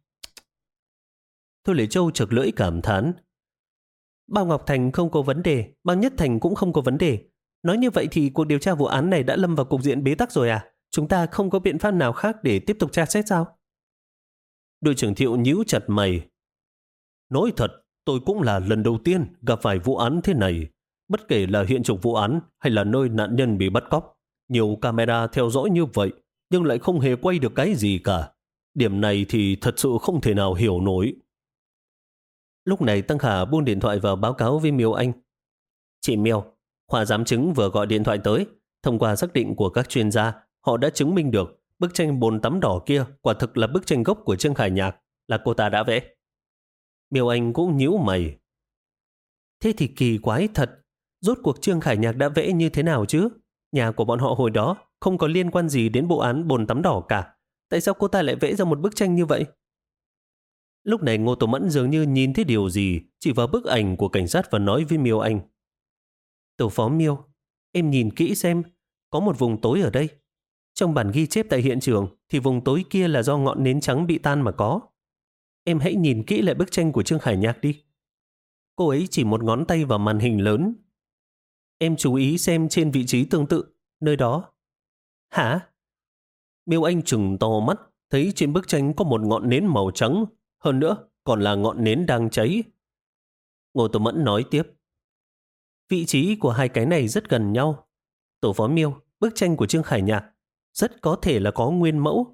Speaker 1: Thôi Lệ Châu chực lưỡi cảm thán. Bao Ngọc Thành không có vấn đề, Bao Nhất Thành cũng không có vấn đề. Nói như vậy thì cuộc điều tra vụ án này đã lâm vào cục diện bế tắc rồi à? Chúng ta không có biện pháp nào khác để tiếp tục tra xét sao? Đội trưởng Thiệu nhíu chặt mày. Nói thật, tôi cũng là lần đầu tiên gặp phải vụ án thế này. Bất kể là hiện trường vụ án hay là nơi nạn nhân bị bắt cóc, nhiều camera theo dõi như vậy, nhưng lại không hề quay được cái gì cả. Điểm này thì thật sự không thể nào hiểu nổi. Lúc này Tăng Khả buông điện thoại vào báo cáo với Miêu Anh. Chị Miêu, khoa giám chứng vừa gọi điện thoại tới. Thông qua xác định của các chuyên gia, họ đã chứng minh được bức tranh bồn tắm đỏ kia quả thực là bức tranh gốc của Trương Khải Nhạc, là cô ta đã vẽ. Miêu Anh cũng nhíu mày. Thế thì kỳ quái thật. Rốt cuộc Trương Khải Nhạc đã vẽ như thế nào chứ? Nhà của bọn họ hồi đó không có liên quan gì đến vụ án bồn tắm đỏ cả. Tại sao cô ta lại vẽ ra một bức tranh như vậy? Lúc này Ngô Tổ Mẫn dường như nhìn thấy điều gì, chỉ vào bức ảnh của cảnh sát và nói với Miêu Anh. Tổ phó Miêu, em nhìn kỹ xem, có một vùng tối ở đây. Trong bản ghi chép tại hiện trường thì vùng tối kia là do ngọn nến trắng bị tan mà có. Em hãy nhìn kỹ lại bức tranh của Trương Khải Nhạc đi. Cô ấy chỉ một ngón tay vào màn hình lớn. Em chú ý xem trên vị trí tương tự, nơi đó. Hả? Miêu Anh trừng to mắt, thấy trên bức tranh có một ngọn nến màu trắng, hơn nữa còn là ngọn nến đang cháy. Ngô Tổ Mẫn nói tiếp. Vị trí của hai cái này rất gần nhau. Tổ phó Miêu, bức tranh của Trương Khải Nhạc rất có thể là có nguyên mẫu.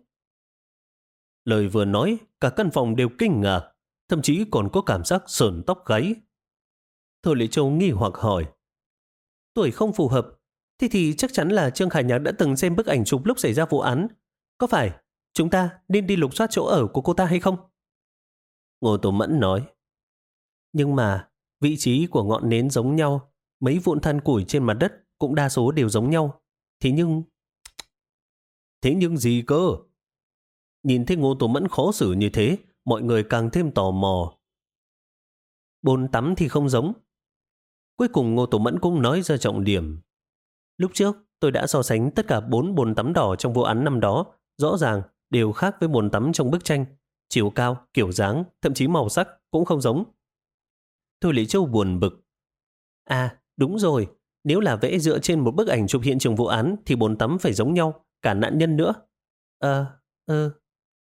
Speaker 1: Lời vừa nói, cả căn phòng đều kinh ngạc, thậm chí còn có cảm giác sởn tóc gáy. Thôi Lệ Châu nghi hoặc hỏi. Tuổi không phù hợp, thế thì chắc chắn là Trương Khải Nhạc đã từng xem bức ảnh chụp lúc xảy ra vụ án. Có phải chúng ta nên đi lục soát chỗ ở của cô ta hay không? Ngô Tổ Mẫn nói. Nhưng mà vị trí của ngọn nến giống nhau, mấy vụn than củi trên mặt đất cũng đa số đều giống nhau. Thế nhưng... Thế nhưng gì cơ? Nhìn thấy Ngô Tổ Mẫn khó xử như thế, mọi người càng thêm tò mò. Bồn tắm thì không giống. Cuối cùng Ngô Tổ Mẫn cũng nói ra trọng điểm. Lúc trước tôi đã so sánh tất cả bốn bồn tắm đỏ trong vụ án năm đó, rõ ràng đều khác với bồn tắm trong bức tranh. Chiều cao, kiểu dáng, thậm chí màu sắc cũng không giống. Thôi Lệ Châu buồn bực. À, đúng rồi, nếu là vẽ dựa trên một bức ảnh chụp hiện trường vụ án thì bồn tắm phải giống nhau, cả nạn nhân nữa. Ờ, ờ.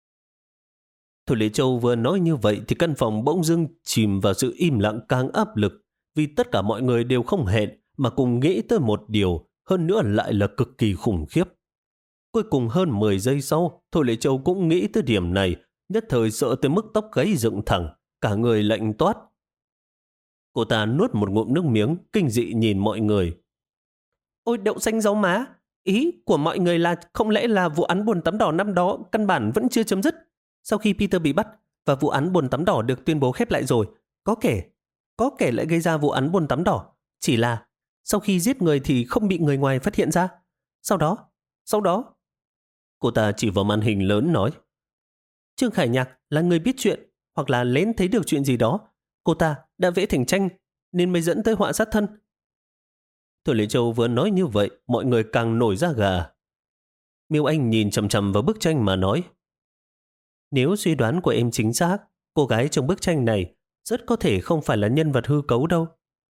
Speaker 1: Thôi Lệ Châu vừa nói như vậy thì căn phòng bỗng dưng chìm vào sự im lặng càng áp lực, vì tất cả mọi người đều không hẹn mà cùng nghĩ tới một điều, hơn nữa lại là cực kỳ khủng khiếp. Cuối cùng hơn mười giây sau, Thôi Lệ Châu cũng nghĩ tới điểm này, nhất thời sợ tới mức tóc gáy dựng thẳng, cả người lạnh toát. Cô ta nuốt một ngụm nước miếng, kinh dị nhìn mọi người. Ôi đậu xanh rau má, ý của mọi người là không lẽ là vụ án bồn tắm đỏ năm đó căn bản vẫn chưa chấm dứt? Sau khi Peter bị bắt và vụ án bồn tắm đỏ được tuyên bố khép lại rồi, có kẻ, có kẻ lại gây ra vụ án bồn tắm đỏ. Chỉ là sau khi giết người thì không bị người ngoài phát hiện ra. Sau đó, sau đó... Cô ta chỉ vào màn hình lớn nói. Trương Khải Nhạc là người biết chuyện hoặc là lén thấy được chuyện gì đó. Cô ta đã vẽ thành tranh nên mới dẫn tới họa sát thân. Thôi Lệ Châu vừa nói như vậy, mọi người càng nổi da gà. Miêu Anh nhìn chằm chằm vào bức tranh mà nói. Nếu suy đoán của em chính xác, cô gái trong bức tranh này rất có thể không phải là nhân vật hư cấu đâu.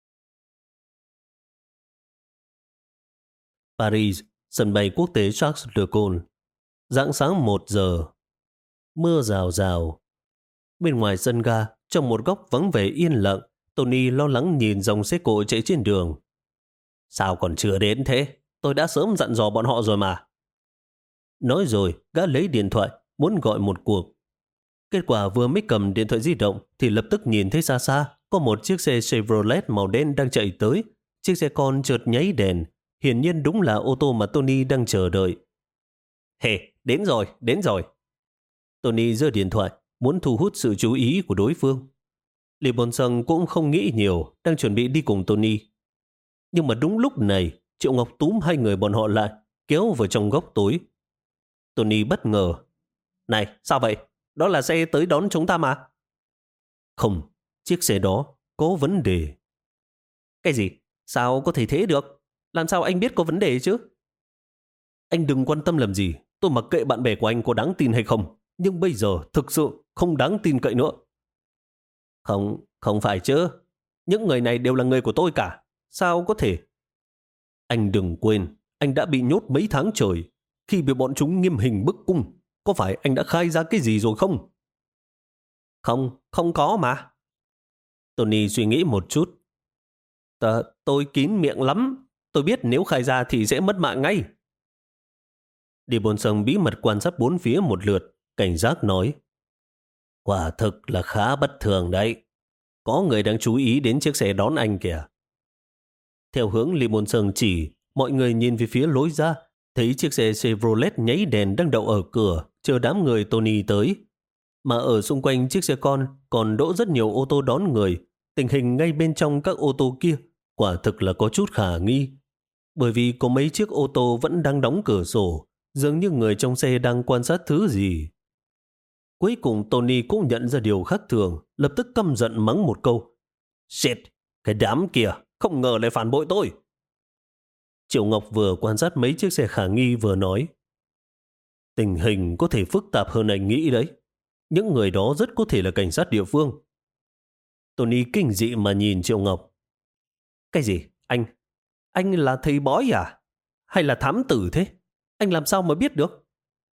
Speaker 1: Paris, sân bay quốc tế Charles de Gaulle. Rạng sáng một giờ. Mưa rào rào. Bên ngoài sân ga, trong một góc vắng vẻ yên lặng, Tony lo lắng nhìn dòng xe cộ chạy trên đường. Sao còn chưa đến thế? Tôi đã sớm dặn dò bọn họ rồi mà. Nói rồi, gã lấy điện thoại, muốn gọi một cuộc. Kết quả vừa mới cầm điện thoại di động thì lập tức nhìn thấy xa xa có một chiếc xe Chevrolet màu đen đang chạy tới. Chiếc xe con chợt nháy đèn. Hiển nhiên đúng là ô tô mà Tony đang chờ đợi. Hề, đến rồi, đến rồi. Tony giơ điện thoại, muốn thu hút sự chú ý của đối phương. Lý Bồn Sân cũng không nghĩ nhiều, đang chuẩn bị đi cùng Tony. Nhưng mà đúng lúc này, Triệu Ngọc túm hai người bọn họ lại, kéo vào trong góc tối. Tony bất ngờ. Này, sao vậy? Đó là xe tới đón chúng ta mà. Không, chiếc xe đó có vấn đề. Cái gì? Sao có thể thế được? Làm sao anh biết có vấn đề chứ? Anh đừng quan tâm làm gì. Tôi mặc kệ bạn bè của anh có đáng tin hay không. Nhưng bây giờ thực sự không đáng tin cậy nữa. Không, không phải chứ. Những người này đều là người của tôi cả. Sao có thể? Anh đừng quên, anh đã bị nhốt mấy tháng trời. Khi bị bọn chúng nghiêm hình bức cung, có phải anh đã khai ra cái gì rồi không? Không, không có mà. Tony suy nghĩ một chút. T- tôi kín miệng lắm. Tôi biết nếu khai ra thì sẽ mất mạng ngay. Đi Bồn Sân bí mật quan sát bốn phía một lượt, cảnh giác nói. Quả thực là khá bất thường đấy. Có người đang chú ý đến chiếc xe đón anh kìa. Theo hướng Lý Bồn Sân chỉ, mọi người nhìn về phía lối ra, thấy chiếc xe Chevrolet nháy đèn đang đậu ở cửa, chờ đám người Tony tới. Mà ở xung quanh chiếc xe con còn đỗ rất nhiều ô tô đón người. Tình hình ngay bên trong các ô tô kia quả thực là có chút khả nghi. Bởi vì có mấy chiếc ô tô vẫn đang đóng cửa sổ, dường như người trong xe đang quan sát thứ gì. Cuối cùng Tony cũng nhận ra điều khác thường, lập tức căm giận mắng một câu. Shit, cái đám kia không ngờ lại phản bội tôi. Triệu Ngọc vừa quan sát mấy chiếc xe khả nghi vừa nói. Tình hình có thể phức tạp hơn anh nghĩ đấy. Những người đó rất có thể là cảnh sát địa phương. Tony kinh dị mà nhìn Triệu Ngọc. Cái gì? Anh? Anh là thầy bói à? Hay là thám tử thế? Anh làm sao mà biết được?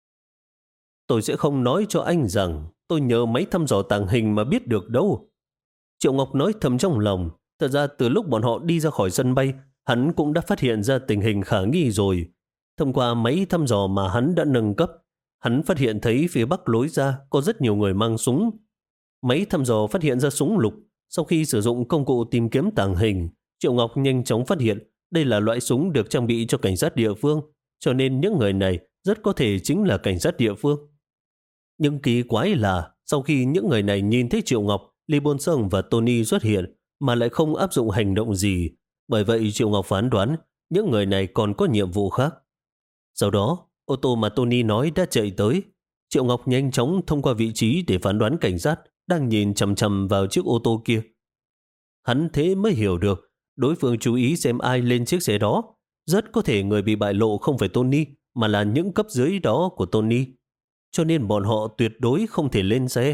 Speaker 1: Tôi sẽ không nói cho anh rằng tôi nhờ máy thăm dò tàng hình mà biết được đâu. Triệu Ngọc nói thầm trong lòng. Thật ra từ lúc bọn họ đi ra khỏi sân bay, hắn cũng đã phát hiện ra tình hình khả nghi rồi. Thông qua máy thăm dò mà hắn đã nâng cấp, hắn phát hiện thấy phía bắc lối ra có rất nhiều người mang súng. Máy thăm dò phát hiện ra súng lục. Sau khi sử dụng công cụ tìm kiếm tàng hình, Triệu Ngọc nhanh chóng phát hiện đây là loại súng được trang bị cho cảnh sát địa phương, cho nên những người này rất có thể chính là cảnh sát địa phương. Nhưng kỳ quái là sau khi những người này nhìn thấy Triệu Ngọc, Lý Bồn Sân và Tony xuất hiện mà lại không áp dụng hành động gì. Bởi vậy Triệu Ngọc phán đoán những người này còn có nhiệm vụ khác. Sau đó, ô tô mà Tony nói đã chạy tới. Triệu Ngọc nhanh chóng thông qua vị trí để phán đoán cảnh sát đang nhìn chằm chằm vào chiếc ô tô kia. Hắn thế mới hiểu được đối phương chú ý xem ai lên chiếc xe đó. Rất có thể người bị bại lộ không phải Tony mà là những cấp dưới đó của Tony. Cho nên bọn họ tuyệt đối không thể lên xe.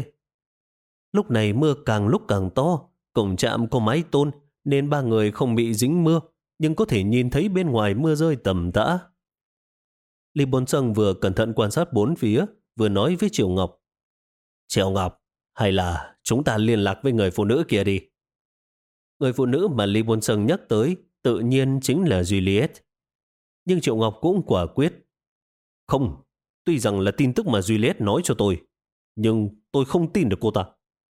Speaker 1: Lúc này mưa càng lúc càng to, cổng trạm có mái tôn nên ba người không bị dính mưa, nhưng có thể nhìn thấy bên ngoài mưa rơi tầm tã. Lý Bồn Sân vừa cẩn thận quan sát bốn phía, vừa nói với Triệu Ngọc. Triệu Ngọc, hay là chúng ta liên lạc với người phụ nữ kia đi. Người phụ nữ mà Lý Bồn Sân nhắc tới tự nhiên chính là Juliet. Nhưng Triệu Ngọc cũng quả quyết. Không, tuy rằng là tin tức mà Juliet nói cho tôi, nhưng tôi không tin được cô ta.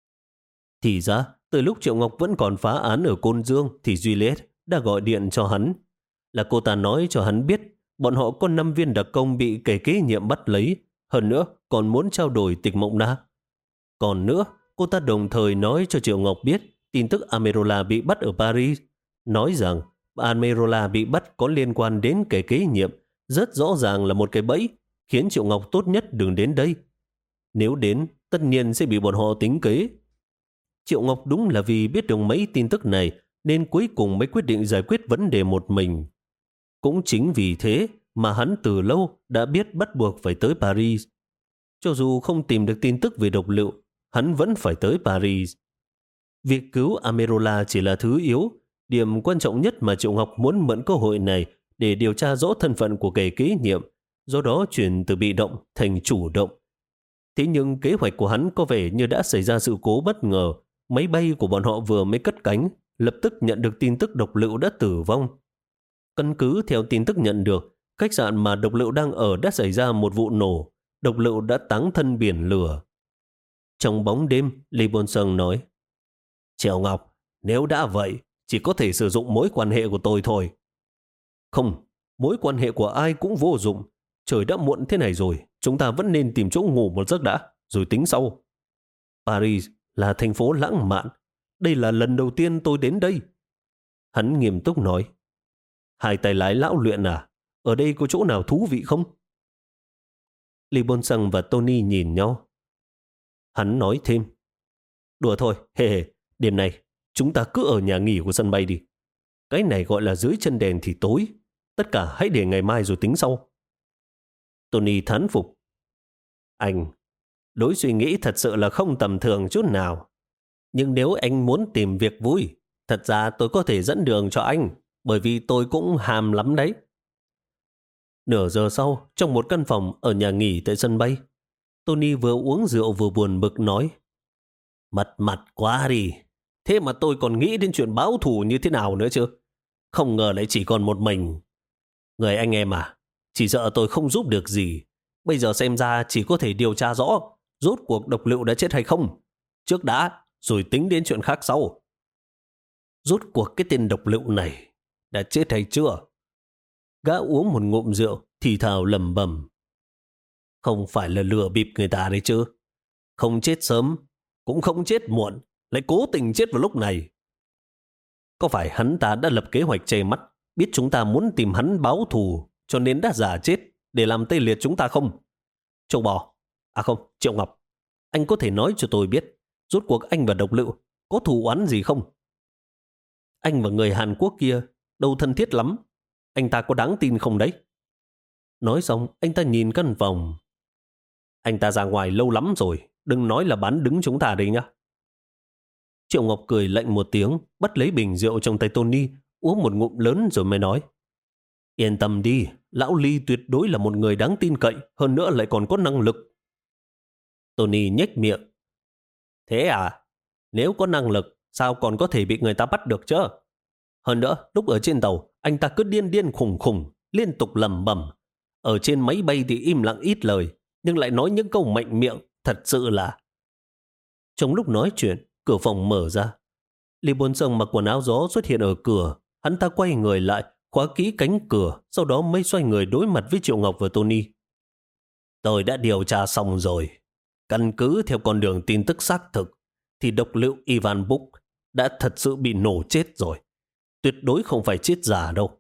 Speaker 1: Thì ra, từ lúc Triệu Ngọc vẫn còn phá án ở Côn Dương thì Juliet đã gọi điện cho hắn. Là cô ta nói cho hắn biết bọn họ có năm viên đặc công bị kẻ kế nhiệm bắt lấy, hơn nữa còn muốn trao đổi tịch mộng na. Còn nữa, cô ta đồng thời nói cho Triệu Ngọc biết tin tức Amerola bị bắt ở Paris, nói rằng Amerola bị bắt có liên quan đến kẻ kế nhiệm, rất rõ ràng là một cái bẫy, khiến Triệu Ngọc tốt nhất đừng đến đây. Nếu đến, tất nhiên sẽ bị bọn họ tính kế. Triệu Ngọc đúng là vì biết được mấy tin tức này nên cuối cùng mới quyết định giải quyết vấn đề một mình. Cũng chính vì thế mà hắn từ lâu đã biết bắt buộc phải tới Paris. Cho dù không tìm được tin tức về độc lựu, hắn vẫn phải tới Paris. Việc cứu Amerola chỉ là thứ yếu. Điểm quan trọng nhất mà Triệu Ngọc muốn mượn cơ hội này để điều tra rõ thân phận của kẻ kế nhiệm, do đó chuyển từ bị động thành chủ động. Thế nhưng kế hoạch của hắn có vẻ như đã xảy ra sự cố bất ngờ. Máy bay của bọn họ vừa mới cất cánh, lập tức nhận được tin tức độc lựu đã tử vong. Căn cứ theo tin tức nhận được, khách sạn mà độc lựu đang ở đã xảy ra một vụ nổ, độc lựu đã táng thân biển lửa. Trong bóng đêm, Lý Bồn Sân nói, Triệu Ngọc, nếu đã vậy, chỉ có thể sử dụng mối quan hệ của tôi thôi. Không, mối quan hệ của ai cũng vô dụng. Trời đã muộn thế này rồi, chúng ta vẫn nên tìm chỗ ngủ một giấc đã. rồi tính sau. Paris là thành phố lãng mạn. Đây là lần đầu tiên tôi đến đây. Hắn nghiêm túc nói. Hai tay lái lão luyện à? Ở đây có chỗ nào thú vị không? Lee Bôn-sung và Tony nhìn nhau. Hắn nói thêm. Đùa thôi, hề hề, đêm nay chúng ta cứ ở nhà nghỉ của sân bay đi. Cái này gọi là dưới chân đèn thì tối. Tất cả hãy để ngày mai rồi tính sau. Tony thán phục. Anh, lối suy nghĩ thật sự là không tầm thường chút nào. Nhưng nếu anh muốn tìm việc vui, thật ra tôi có thể dẫn đường cho anh, bởi vì tôi cũng ham lắm đấy. Nửa giờ sau, trong một căn phòng ở nhà nghỉ tại sân bay, Tony vừa uống rượu vừa buồn bực nói. Mất mặt quá đi. Thế mà tôi còn nghĩ đến chuyện báo thù như thế nào nữa chứ. Không ngờ lại chỉ còn một mình. Người anh em à, chỉ sợ tôi không giúp được gì. Bây giờ xem ra chỉ có thể điều tra rõ rốt cuộc độc lựu đã chết hay không. Trước đã, rồi tính đến chuyện khác sau. Rốt cuộc cái tên độc lựu này đã chết hay chưa? Gã uống một ngụm rượu thì thào lẩm bẩm. Không phải là lừa bịp người ta đấy chứ. Không chết sớm, cũng không chết muộn, lại cố tình chết vào lúc này. Có phải hắn ta đã lập kế hoạch che mắt, biết chúng ta muốn tìm hắn báo thù, cho nên đã giả chết để làm tê liệt chúng ta không? Châu bò, à không, Triệu Ngọc, anh có thể nói cho tôi biết, rốt cuộc anh và độc lựu có thù oán gì không? Anh và người Hàn Quốc kia đâu thân thiết lắm, anh ta có đáng tin không đấy? Nói xong, anh ta nhìn căn phòng. Anh ta ra ngoài lâu lắm rồi, đừng nói là bán đứng chúng ta đây nhá. Triệu Ngọc cười lạnh một tiếng, bắt lấy bình rượu trong tay Tony, uống một ngụm lớn rồi mới nói. Yên tâm đi, lão Ly tuyệt đối là một người đáng tin cậy, hơn nữa lại còn có năng lực. Tony nhếch miệng. Thế à? Nếu có năng lực, sao còn có thể bị người ta bắt được chứ? Hơn nữa, lúc ở trên tàu, anh ta cứ điên điên khùng khùng, liên tục lẩm bẩm. Ở trên máy bay thì im lặng ít lời, nhưng lại nói những câu mạnh miệng, thật sự là... Trong lúc nói chuyện, cửa phòng mở ra. Lee Bôn-sung mặc quần áo gió xuất hiện ở cửa. Hắn ta quay người lại, khóa kỹ cánh cửa, sau đó mới xoay người đối mặt với Triệu Ngọc và Tony. Tôi đã điều tra xong rồi. Căn cứ theo con đường tin tức xác thực, thì độc lựu Ivan Buk đã thật sự bị nổ chết rồi. Tuyệt đối không phải chết giả đâu.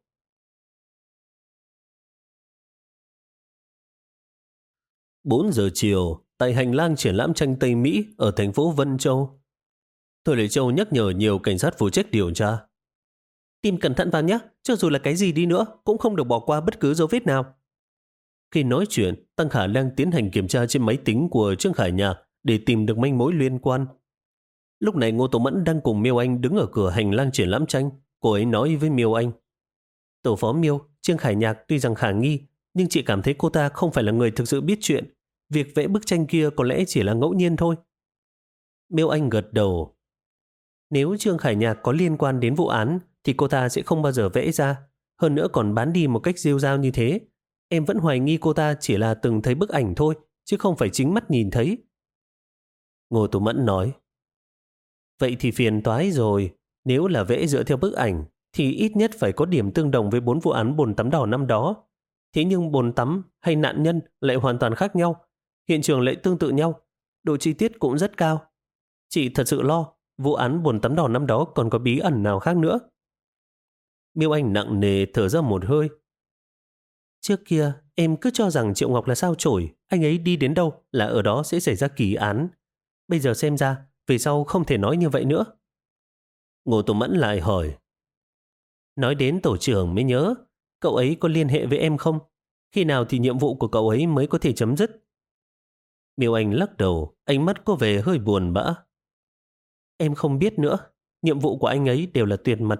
Speaker 1: bốn giờ chiều, tại hành lang triển lãm tranh Tây Mỹ ở thành phố Vân Châu. Thôi Lệ Châu nhắc nhở nhiều cảnh sát phụ trách điều tra. Tìm cẩn thận vào nhé, cho dù là cái gì đi nữa, cũng không được bỏ qua bất cứ dấu vết nào. Khi nói chuyện, Tăng Khả đang tiến hành kiểm tra trên máy tính của Trương Khải Nhạc để tìm được manh mối liên quan. Lúc này Ngô Tố Mẫn đang cùng Miêu Anh đứng ở cửa hành lang triển lãm tranh. Cô ấy nói với Miêu Anh. Tổ phó Miêu, Trương Khải Nhạc tuy rằng khả nghi, nhưng chị cảm thấy cô ta không phải là người thực sự biết chuyện. Việc vẽ bức tranh kia có lẽ chỉ là ngẫu nhiên thôi. Miêu Anh gật đầu. Nếu Trương Khải Nhạc có liên quan đến vụ án thì cô ta sẽ không bao giờ vẽ ra. Hơn nữa còn bán đi một cách rêu rao như thế. Em vẫn hoài nghi cô ta chỉ là từng thấy bức ảnh thôi, chứ không phải chính mắt nhìn thấy. Ngô Tú Mẫn nói. Vậy thì phiền toái rồi. Nếu là vẽ dựa theo bức ảnh thì ít nhất phải có điểm tương đồng với bốn vụ án bồn tắm đỏ năm đó. Thế nhưng bồn tắm hay nạn nhân lại hoàn toàn khác nhau. Hiện trường lại tương tự nhau. Độ chi tiết cũng rất cao. Chị thật sự lo vụ án bồn tắm đỏ năm đó còn có bí ẩn nào khác nữa. Miêu Anh nặng nề thở ra một hơi. Trước kia em cứ cho rằng Triệu Ngọc là sao chổi, anh ấy đi đến đâu là ở đó sẽ xảy ra kỳ án. Bây giờ xem ra về sau không thể nói như vậy nữa. Ngô Tố Mẫn lại hỏi. Nói đến tổ trưởng mới nhớ, cậu ấy có liên hệ với em không? Khi nào thì nhiệm vụ của cậu ấy mới có thể chấm dứt? Miêu Anh lắc đầu, ánh mắt có vẻ hơi buồn bã. Em không biết nữa, nhiệm vụ của anh ấy đều là tuyệt mật.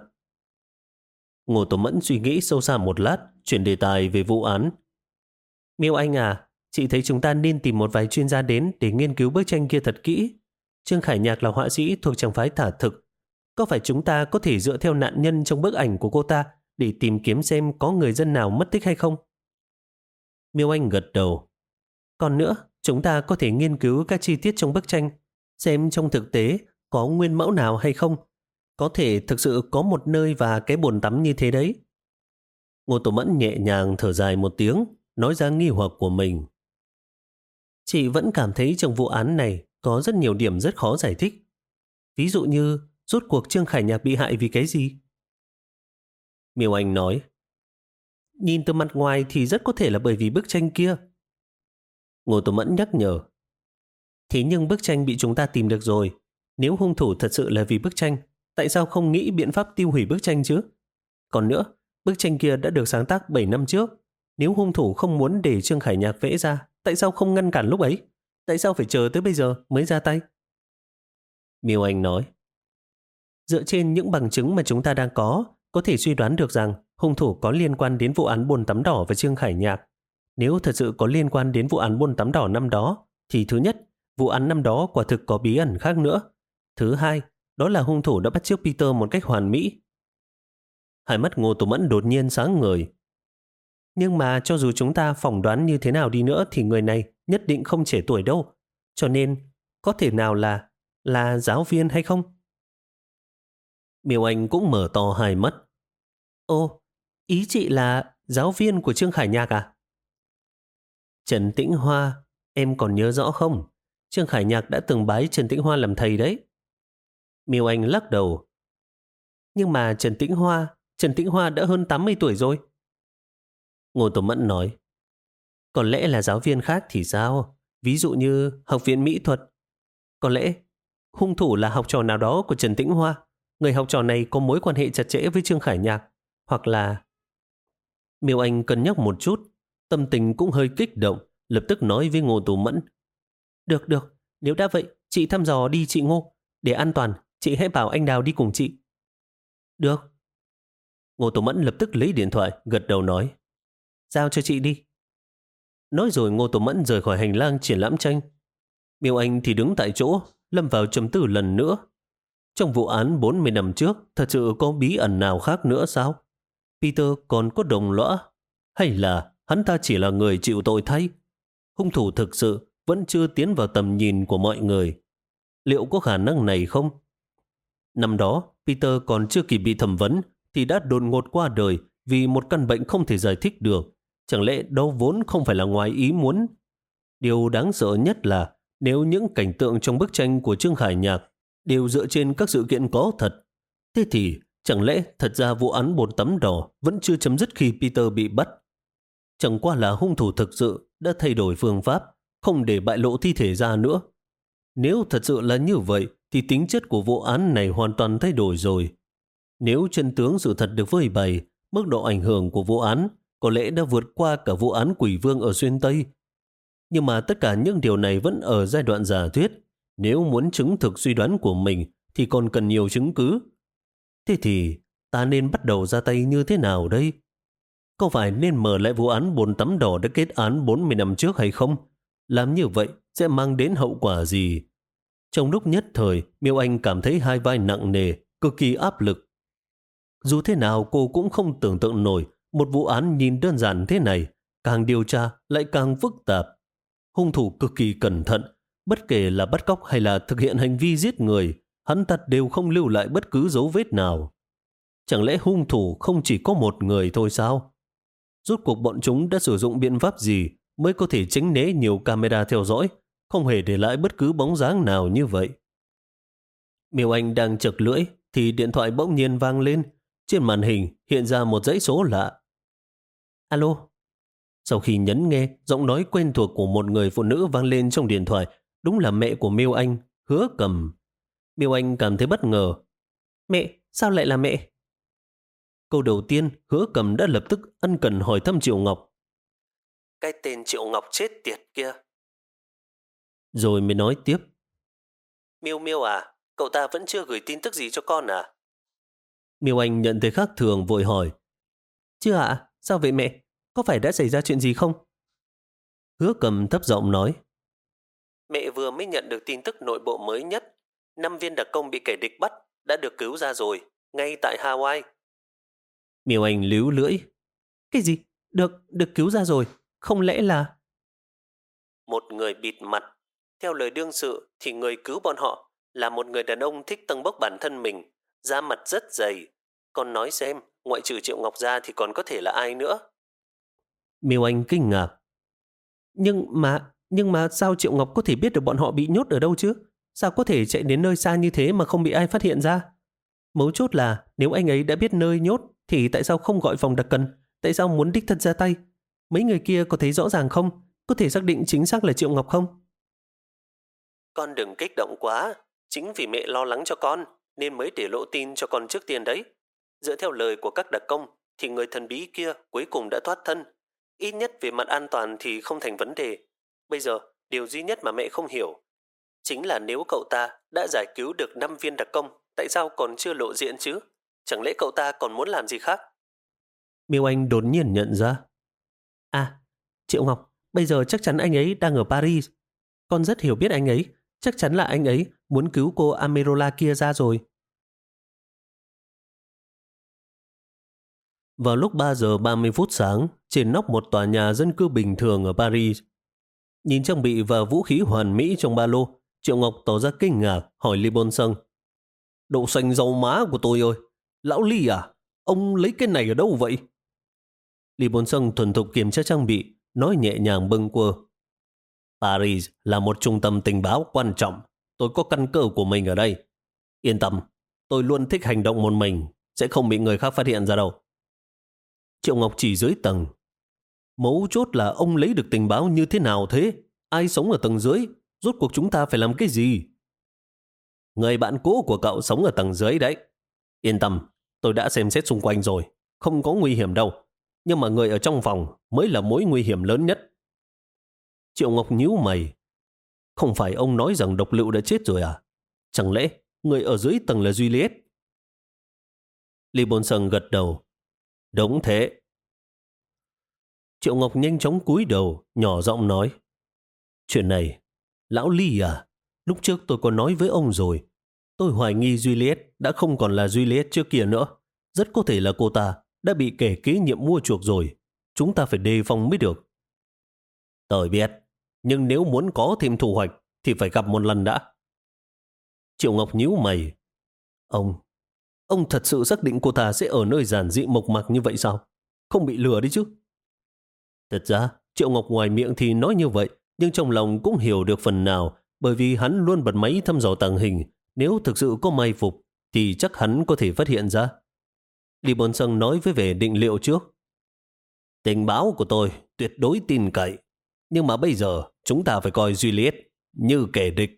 Speaker 1: Ngô Tố Mẫn suy nghĩ sâu xa một lát, chuyển đề tài về vụ án. Miêu Anh à, chị thấy chúng ta nên tìm một vài chuyên gia đến để nghiên cứu bức tranh kia thật kỹ. Trương Khải Nhạc là họa sĩ thuộc trường phái Tả Thực. Có phải chúng ta có thể dựa theo nạn nhân trong bức ảnh của cô ta để tìm kiếm xem có người dân nào mất tích hay không? Miêu Anh gật đầu. Còn nữa, chúng ta có thể nghiên cứu các chi tiết trong bức tranh, xem trong thực tế có nguyên mẫu nào hay không. Có thể thực sự có một nơi và cái bồn tắm như thế đấy. Ngô Tổ Mẫn nhẹ nhàng thở dài một tiếng, nói ra nghi hoặc của mình. Chị vẫn cảm thấy trong vụ án này có rất nhiều điểm rất khó giải thích. Ví dụ như rốt cuộc Trương Khải Nhạc bị hại vì cái gì? Miêu Anh nói, nhìn từ mặt ngoài thì rất có thể là bởi vì bức tranh kia. Ngô Tố Mẫn nhắc nhở, thế nhưng bức tranh bị chúng ta tìm được rồi. Nếu hung thủ thật sự là vì bức tranh, tại sao không nghĩ biện pháp tiêu hủy bức tranh chứ? Còn nữa, bức tranh kia đã được sáng tác bảy năm trước. Nếu hung thủ không muốn để Trương Khải Nhạc vẽ ra, tại sao không ngăn cản lúc ấy? Tại sao phải chờ tới bây giờ mới ra tay? Miêu Anh nói, dựa trên những bằng chứng mà chúng ta đang có, có thể suy đoán được rằng hung thủ có liên quan đến vụ án bồn tắm đỏ và Trương Khải Nhạc. Nếu thật sự có liên quan đến vụ án bồn tắm đỏ năm đó, thì thứ nhất, vụ án năm đó quả thực có bí ẩn khác nữa. Thứ hai, đó là hung thủ đã bắt chước Peter một cách hoàn mỹ. Hai mắt Ngô Tố Mẫn đột nhiên sáng ngời. Nhưng mà cho dù chúng ta phỏng đoán như thế nào đi nữa thì người này nhất định không trẻ tuổi đâu. Cho nên, có thể nào là, là giáo viên hay không? Miêu Anh cũng mở to hai mắt. Ồ, ý chị là giáo viên của Trương Khải Nhạc à? Trần Tĩnh Hoa, em còn nhớ rõ không? Trương Khải Nhạc đã từng bái Trần Tĩnh Hoa làm thầy đấy. Miêu Anh lắc đầu. Nhưng mà Trần Tĩnh Hoa, Trần Tĩnh Hoa đã hơn tám mươi tuổi rồi. Ngô Tố Mẫn nói, có lẽ là giáo viên khác thì sao? Ví dụ như học viện mỹ thuật. Có lẽ hung thủ là học trò nào đó của Trần Tĩnh Hoa. Người học trò này có mối quan hệ chặt chẽ với Trương Khải Nhạc. Hoặc là... Miêu Anh cân nhắc một chút, tâm tình cũng hơi kích động, lập tức nói với Ngô Tố Mẫn. Được, được, nếu đã vậy, chị thăm dò đi chị Ngô. Để an toàn, chị hãy bảo anh Đào đi cùng chị. Được. Ngô Tố Mẫn lập tức lấy điện thoại, gật đầu nói. Giao cho chị đi. Nói rồi Ngô Tố Mẫn rời khỏi hành lang triển lãm tranh. Miêu Anh thì đứng tại chỗ, lâm vào trầm tư lần nữa. Trong vụ án bốn mươi năm trước, thật sự có bí ẩn nào khác nữa sao? Peter còn có đồng lõa? Hay là hắn ta chỉ là người chịu tội thay? Hung thủ thực sự vẫn chưa tiến vào tầm nhìn của mọi người. Liệu có khả năng này không? Năm đó, Peter còn chưa kịp bị thẩm vấn thì đã đột ngột qua đời vì một căn bệnh không thể giải thích được. Chẳng lẽ đâu vốn không phải là ngoài ý muốn? Điều đáng sợ nhất là nếu những cảnh tượng trong bức tranh của Trương Khải Nhạc đều dựa trên các sự kiện có thật, thế thì chẳng lẽ thật ra vụ án bồn tắm đỏ vẫn chưa chấm dứt khi Peter bị bắt? Chẳng qua là hung thủ thực sự đã thay đổi phương pháp, không để bại lộ thi thể ra nữa. Nếu thật sự là như vậy, thì tính chất của vụ án này hoàn toàn thay đổi rồi. Nếu chân tướng sự thật được phơi bày, mức độ ảnh hưởng của vụ án có lẽ đã vượt qua cả vụ án Quỷ Vương ở Xuyên Tây. Nhưng mà tất cả những điều này vẫn ở giai đoạn giả thuyết. Nếu muốn chứng thực suy đoán của mình thì còn cần nhiều chứng cứ. Thế thì ta nên bắt đầu ra tay như thế nào đây? Có phải nên mở lại vụ án bồn tắm đỏ đã kết án bốn mươi năm trước hay không? Làm như vậy sẽ mang đến hậu quả gì? Trong lúc nhất thời, Miêu Anh cảm thấy hai vai nặng nề, cực kỳ áp lực. Dù thế nào cô cũng không tưởng tượng nổi một vụ án nhìn đơn giản thế này, càng điều tra lại càng phức tạp. Hung thủ cực kỳ cẩn thận, bất kể là bắt cóc hay là thực hiện hành vi giết người, hắn ta đều không lưu lại bất cứ dấu vết nào. Chẳng lẽ hung thủ không chỉ có một người thôi sao? Rốt cuộc bọn chúng đã sử dụng biện pháp gì mới có thể tránh né nhiều camera theo dõi, không hề để lại bất cứ bóng dáng nào như vậy? Miêu Anh đang chật lưỡi thì điện thoại bỗng nhiên vang lên. Trên màn hình hiện ra một dãy số lạ. Alo. Sau khi nhấn nghe, giọng nói quen thuộc của một người phụ nữ vang lên trong điện thoại. Đúng là mẹ của Miêu Anh, Hứa Cầm. Miêu Anh cảm thấy bất ngờ. Mẹ, sao lại là mẹ? Câu đầu tiên, Hứa Cầm đã lập tức ân cần hỏi thăm Triệu Ngọc. Cái tên Triệu Ngọc chết tiệt kia. Rồi mới nói tiếp. Miêu Miêu à, cậu ta vẫn chưa gửi tin tức gì cho con à? Miêu Anh nhận thấy khác thường vội hỏi. Chưa ạ, sao vậy mẹ? Có phải đã xảy ra chuyện gì không? Hứa Cầm thấp giọng nói. Mẹ vừa mới nhận được tin tức nội bộ mới nhất. Năm viên đặc công bị kẻ địch bắt đã được cứu ra rồi, ngay tại Hawaii. Miêu Anh líu lưỡi. Cái gì? Được, được cứu ra rồi. Không lẽ là... Một người bịt mặt. Theo lời đương sự thì người cứu bọn họ là một người đàn ông thích tâng bốc bản thân mình, da mặt rất dày. Con nói xem, ngoại trừ Triệu Ngọc ra thì còn có thể là ai nữa? Miêu Anh kinh ngạc. Nhưng mà Nhưng mà sao Triệu Ngọc có thể biết được bọn họ bị nhốt ở đâu chứ? Sao có thể chạy đến nơi xa như thế mà không bị ai phát hiện ra? Mấu chốt là nếu anh ấy đã biết nơi nhốt thì tại sao không gọi phòng đặc cần? Tại sao muốn đích thân ra tay? Mấy người kia có thấy rõ ràng không? Có thể xác định chính xác là Triệu Ngọc không? Con đừng kích động quá. Chính vì mẹ lo lắng cho con nên mới để lộ tin cho con trước tiên đấy. Dựa theo lời của các đặc công thì người thần bí kia cuối cùng đã thoát thân. Ít nhất về mặt an toàn thì không thành vấn đề. Bây giờ, điều duy nhất mà mẹ không hiểu chính là nếu cậu ta đã giải cứu được năm viên đặc công, tại sao còn chưa lộ diện chứ? Chẳng lẽ cậu ta còn muốn làm gì khác? Miêu Anh đột nhiên nhận ra. À, Triệu Ngọc, bây giờ chắc chắn anh ấy đang ở Paris. Con rất hiểu biết anh ấy. Chắc chắn là anh ấy muốn cứu cô Amerola kia ra rồi. Vào lúc ba giờ ba mươi phút sáng, trên nóc một tòa nhà dân cư bình thường ở Paris, nhìn trang bị và vũ khí hoàn mỹ trong ba lô, Triệu Ngọc tỏ ra kinh ngạc hỏi Lý Bôn Sâng. Đậu xanh rau má của tôi ơi! Lão Lý à? Ông lấy cái này ở đâu vậy? Lý Bôn Sâng thuần thục kiểm tra trang bị, nói nhẹ nhàng bâng quơ. Paris là một trung tâm tình báo quan trọng. Tôi có căn cơ của mình ở đây. Yên tâm, tôi luôn thích hành động một mình, sẽ không bị người khác phát hiện ra đâu. Triệu Ngọc chỉ dưới tầng. Mấu chốt là ông lấy được tình báo như thế nào thế? Ai sống ở tầng dưới? Rốt cuộc chúng ta phải làm cái gì? Người bạn cũ của cậu sống ở tầng dưới đấy. Yên tâm, tôi đã xem xét xung quanh rồi. Không có nguy hiểm đâu. Nhưng mà người ở trong phòng mới là mối nguy hiểm lớn nhất. Triệu Ngọc nhíu mày. Không phải ông nói rằng độc lựu đã chết rồi à? Chẳng lẽ người ở dưới tầng là Juliet? Lý Bôn Sâng gật đầu. Đúng thế. Triệu Ngọc nhanh chóng cúi đầu, nhỏ giọng nói. Chuyện này, lão Lý à, lúc trước tôi có nói với ông rồi. Tôi hoài nghi Juliet đã không còn là Juliet trước kia nữa. Rất có thể là cô ta đã bị kẻ kế nhiệm mua chuộc rồi. Chúng ta phải đề phòng mới được. Tôi biết, nhưng nếu muốn có thêm thu hoạch thì phải gặp một lần đã. Triệu Ngọc nhíu mày. Ông, ông thật sự xác định cô ta sẽ ở nơi giản dị mộc mạc như vậy sao? Không bị lừa đấy chứ? Thật ra, Triệu Ngọc ngoài miệng thì nói như vậy, nhưng trong lòng cũng hiểu được phần nào, bởi vì hắn luôn bật máy thăm dò tàng hình. Nếu thực sự có mai phục, thì chắc hắn có thể phát hiện ra. Lý Bôn Sâng nói với vẻ định liệu trước. Tình báo của tôi tuyệt đối tin cậy, nhưng mà bây giờ chúng ta phải coi Juliet như kẻ địch.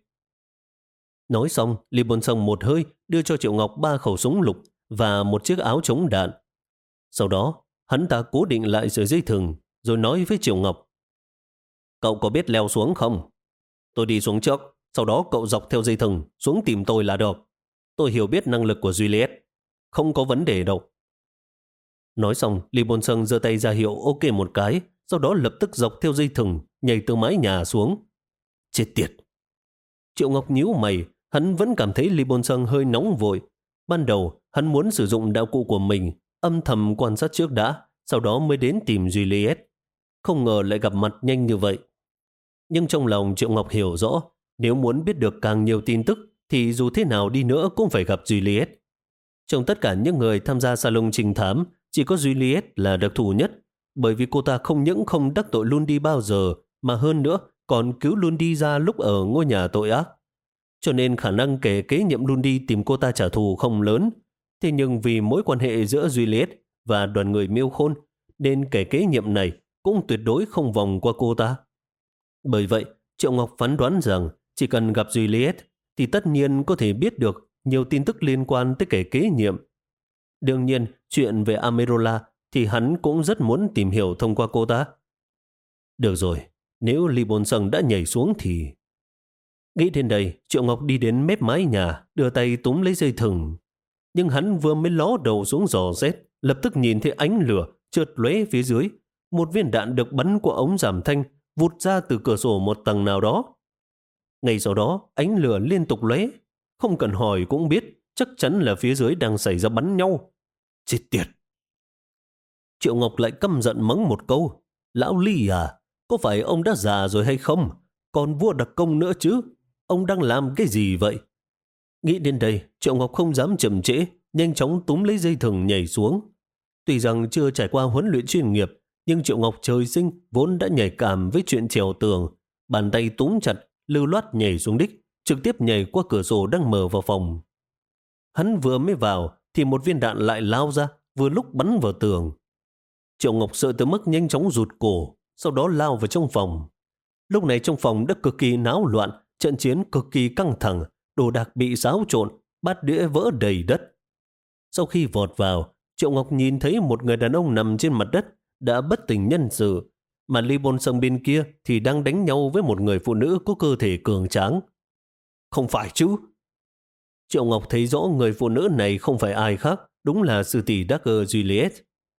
Speaker 1: Nói xong, Lý Bôn Sâng một hơi đưa cho Triệu Ngọc ba khẩu súng lục và một chiếc áo chống đạn. Sau đó, hắn ta cố định lại sợi dây thừng, rồi nói với Triệu Ngọc. Cậu có biết leo xuống không? Tôi đi xuống trước, sau đó cậu dọc theo dây thừng xuống tìm tôi là được. Tôi hiểu biết năng lực của Juliet. Không có vấn đề đâu. Nói xong, Lý Bôn Sâng giơ tay ra hiệu ok một cái, sau đó lập tức dọc theo dây thừng, nhảy từ mái nhà xuống. Chết tiệt! Triệu Ngọc nhíu mày, hắn vẫn cảm thấy Lý Bôn Sâng hơi nóng vội. Ban đầu, hắn muốn sử dụng đạo cụ của mình, âm thầm quan sát trước đã, sau đó mới đến tìm Juliet. Không ngờ lại gặp mặt nhanh như vậy. Nhưng trong lòng Triệu Ngọc hiểu rõ, nếu muốn biết được càng nhiều tin tức, thì dù thế nào đi nữa cũng phải gặp Juliet. Trong tất cả những người tham gia salon trinh thám, chỉ có Juliet là đặc thù nhất, bởi vì cô ta không những không đắc tội Lundi bao giờ, mà hơn nữa còn cứu Lundi ra lúc ở ngôi nhà tội ác. Cho nên khả năng kẻ kế nhiệm Lundi tìm cô ta trả thù không lớn. Thế nhưng vì mối quan hệ giữa Juliet và đoàn người Miêu Khôn, nên kẻ kế nhiệm này cũng tuyệt đối không vòng qua cô ta. Bởi vậy, Triệu Ngọc phán đoán rằng chỉ cần gặp Juliet thì tất nhiên có thể biết được nhiều tin tức liên quan tới kẻ kế nhiệm. Đương nhiên, chuyện về Amerola thì hắn cũng rất muốn tìm hiểu thông qua cô ta. Được rồi, nếu Lý Bôn Sâng đã nhảy xuống thì... Nghĩ đến đây, Triệu Ngọc đi đến mép mái nhà, đưa tay túm lấy dây thừng. Nhưng hắn vừa mới ló đầu xuống dò xét, lập tức nhìn thấy ánh lửa chợt lóe phía dưới. Một viên đạn được bắn qua ống giảm thanh vụt ra từ cửa sổ một tầng nào đó. Ngay sau đó, ánh lửa liên tục lóe. Không cần hỏi cũng biết, chắc chắn là phía dưới đang xảy ra bắn nhau. Chết tiệt! Triệu Ngọc lại căm giận mắng một câu. Lão Lý à, có phải ông đã già rồi hay không? Còn vua đặc công nữa chứ? Ông đang làm cái gì vậy? Nghĩ đến đây, Triệu Ngọc không dám chậm trễ, nhanh chóng túm lấy dây thừng nhảy xuống. Tuy rằng chưa trải qua huấn luyện chuyên nghiệp, nhưng Triệu Ngọc trời sinh vốn đã nhạy cảm với chuyện trèo tường. bàn tay túm chặt, lưu loát nhảy xuống đích, trực tiếp nhảy qua cửa sổ đang mở vào phòng. Hắn vừa mới vào thì một viên đạn lại lao ra, vừa lúc bắn vào tường. Triệu Ngọc sợ tới mức nhanh chóng rụt cổ, sau đó lao vào trong phòng. Lúc này trong phòng đã cực kỳ náo loạn, trận chiến cực kỳ căng thẳng, đồ đạc bị xáo trộn, bát đĩa vỡ đầy đất. Sau khi vọt vào, Triệu Ngọc nhìn thấy một người đàn ông nằm trên mặt đất, đã bất tỉnh nhân sự, mà Lee Bôn Sung bên kia thì đang đánh nhau với một người phụ nữ có cơ thể cường tráng. Không phải chứ? Triệu Ngọc thấy rõ người phụ nữ này không phải ai khác, đúng là sư tỷ Dagger Juliet.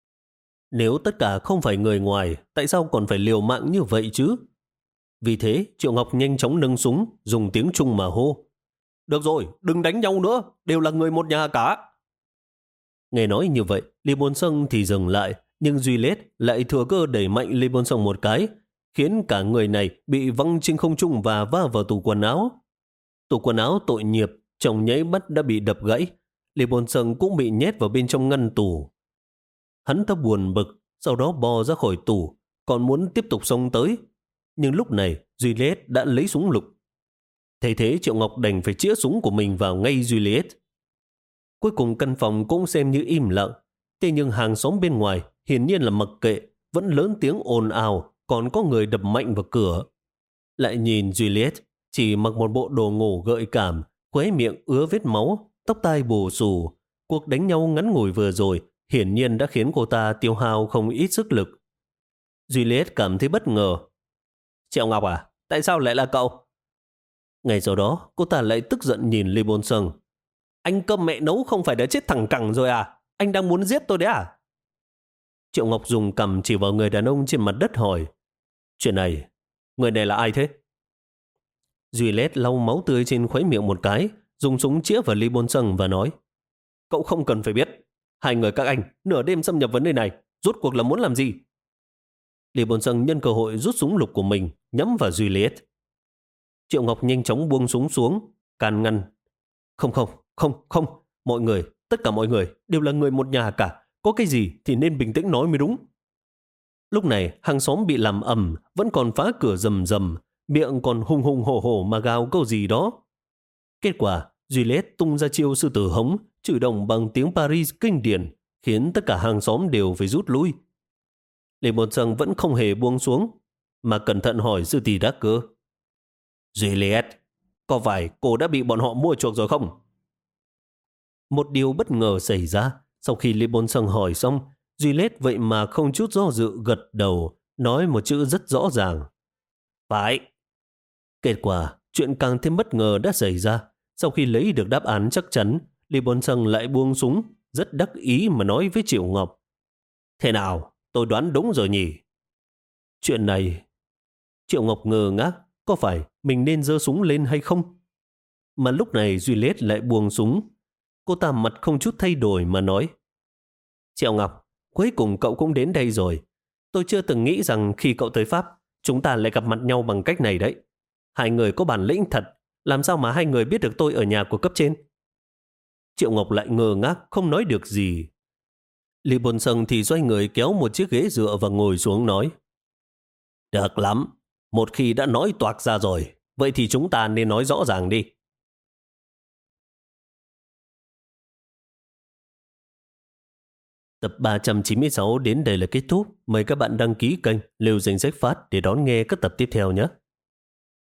Speaker 1: Nếu tất cả không phải người ngoài, tại sao còn phải liều mạng như vậy chứ? Vì thế, Triệu Ngọc nhanh chóng nâng súng, dùng tiếng Trung mà hô. Được rồi, đừng đánh nhau nữa, đều là người một nhà cả. Nghe nói như vậy, Lee Bôn Sung thì dừng lại, nhưng Juliet lại thừa cơ đẩy mạnh Lee Bôn Sung một cái, khiến cả người này bị văng trên không trung và va vào tủ quần áo. Tủ quần áo tội nghiệp, trong nháy mắt đã bị đập gãy. Lee Bôn Sung cũng bị nhét vào bên trong ngăn tủ. Hắn ta buồn bực, sau đó bò ra khỏi tủ, còn muốn tiếp tục xông tới. Nhưng lúc này, Juliet đã lấy súng lục. Thế thế Triệu Ngọc đành phải chĩa súng của mình vào ngay Juliet. Cuối cùng căn phòng cũng xem như im lặng. Thế nhưng hàng xóm bên ngoài hiển nhiên là mặc kệ, vẫn lớn tiếng ồn ào, còn có người đập mạnh vào cửa. Lại nhìn Juliet, chỉ mặc một bộ đồ ngủ gợi cảm, khóe miệng ứa vết máu, tóc tai bù xù. Cuộc đánh nhau ngắn ngủi vừa rồi hiển nhiên đã khiến cô ta tiêu hao không ít sức lực. Juliet cảm thấy bất ngờ. Triệu Ngọc à, tại sao lại là cậu? Ngay sau đó, cô ta lại tức giận nhìn Lee Bôn Sung. Anh cơm mẹ nấu không phải đã chết thẳng cẳng rồi à? Anh đang muốn giết tôi đấy à? Triệu Ngọc dùng cằm chỉ vào người đàn ông trên mặt đất hỏi. Chuyện này, người này là ai thế? Juliet lau máu tươi trên khóe miệng một cái, dùng súng chĩa vào Lee Bôn Sung và nói. Cậu không cần phải biết. Hai người các anh nửa đêm xâm nhập vấn đề này, rốt cuộc là muốn làm gì? Lee Bôn Sung nhân cơ hội rút súng lục của mình, nhắm vào Juliet. Triệu Ngọc nhanh chóng buông súng xuống, can ngăn. Không không, không, không, mọi người, tất cả mọi người đều là người một nhà cả, có cái gì thì nên bình tĩnh nói mới đúng. Lúc này, hàng xóm bị làm ầm, vẫn còn phá cửa rầm rầm, miệng còn hùng hùng hổ hổ mà gào câu gì đó. Kết quả, Juliet tung ra chiêu sư tử hống, chửi đồng bằng tiếng Paris kinh điển, khiến tất cả hàng xóm đều phải rút lui. Lê Bôn Sung vẫn không hề buông xuống, mà cẩn thận hỏi sư tỷ Dagger. Juliet, có phải cô đã bị bọn họ mua chuộc rồi không? Một điều bất ngờ xảy ra, sau khi Lee Bôn Sung hỏi xong, Juliet vậy mà không chút do dự gật đầu, nói một chữ rất rõ ràng. Phải. Kết quả, chuyện càng thêm bất ngờ đã xảy ra. Sau khi lấy được đáp án chắc chắn, Lee Bôn Sung lại buông súng, rất đắc ý mà nói với Triệu Ngọc. Thế nào, tôi đoán đúng rồi nhỉ? Chuyện này... Triệu Ngọc ngờ ngác, có phải mình nên giơ súng lên hay không? Mà lúc này Juliet lại buông súng. Cô ta mặt không chút thay đổi mà nói. Triệu Ngọc, cuối cùng cậu cũng đến đây rồi. Tôi chưa từng nghĩ rằng khi cậu tới Pháp, chúng ta lại gặp mặt nhau bằng cách này đấy. Hai người có bản lĩnh thật, làm sao mà hai người biết được tôi ở nhà của cấp trên? Triệu Ngọc lại ngơ ngác, không nói được gì. Lee Bôn Sung thì xoay người kéo một chiếc ghế dựa và ngồi xuống nói. Được lắm, một khi đã nói toạc ra rồi, vậy thì chúng ta nên nói rõ ràng đi. Tập ba trăm chín mươi sáu đến đây là kết thúc. Mời các bạn đăng ký kênh Liêu Danh Sách Phát để đón nghe các tập tiếp theo nhé.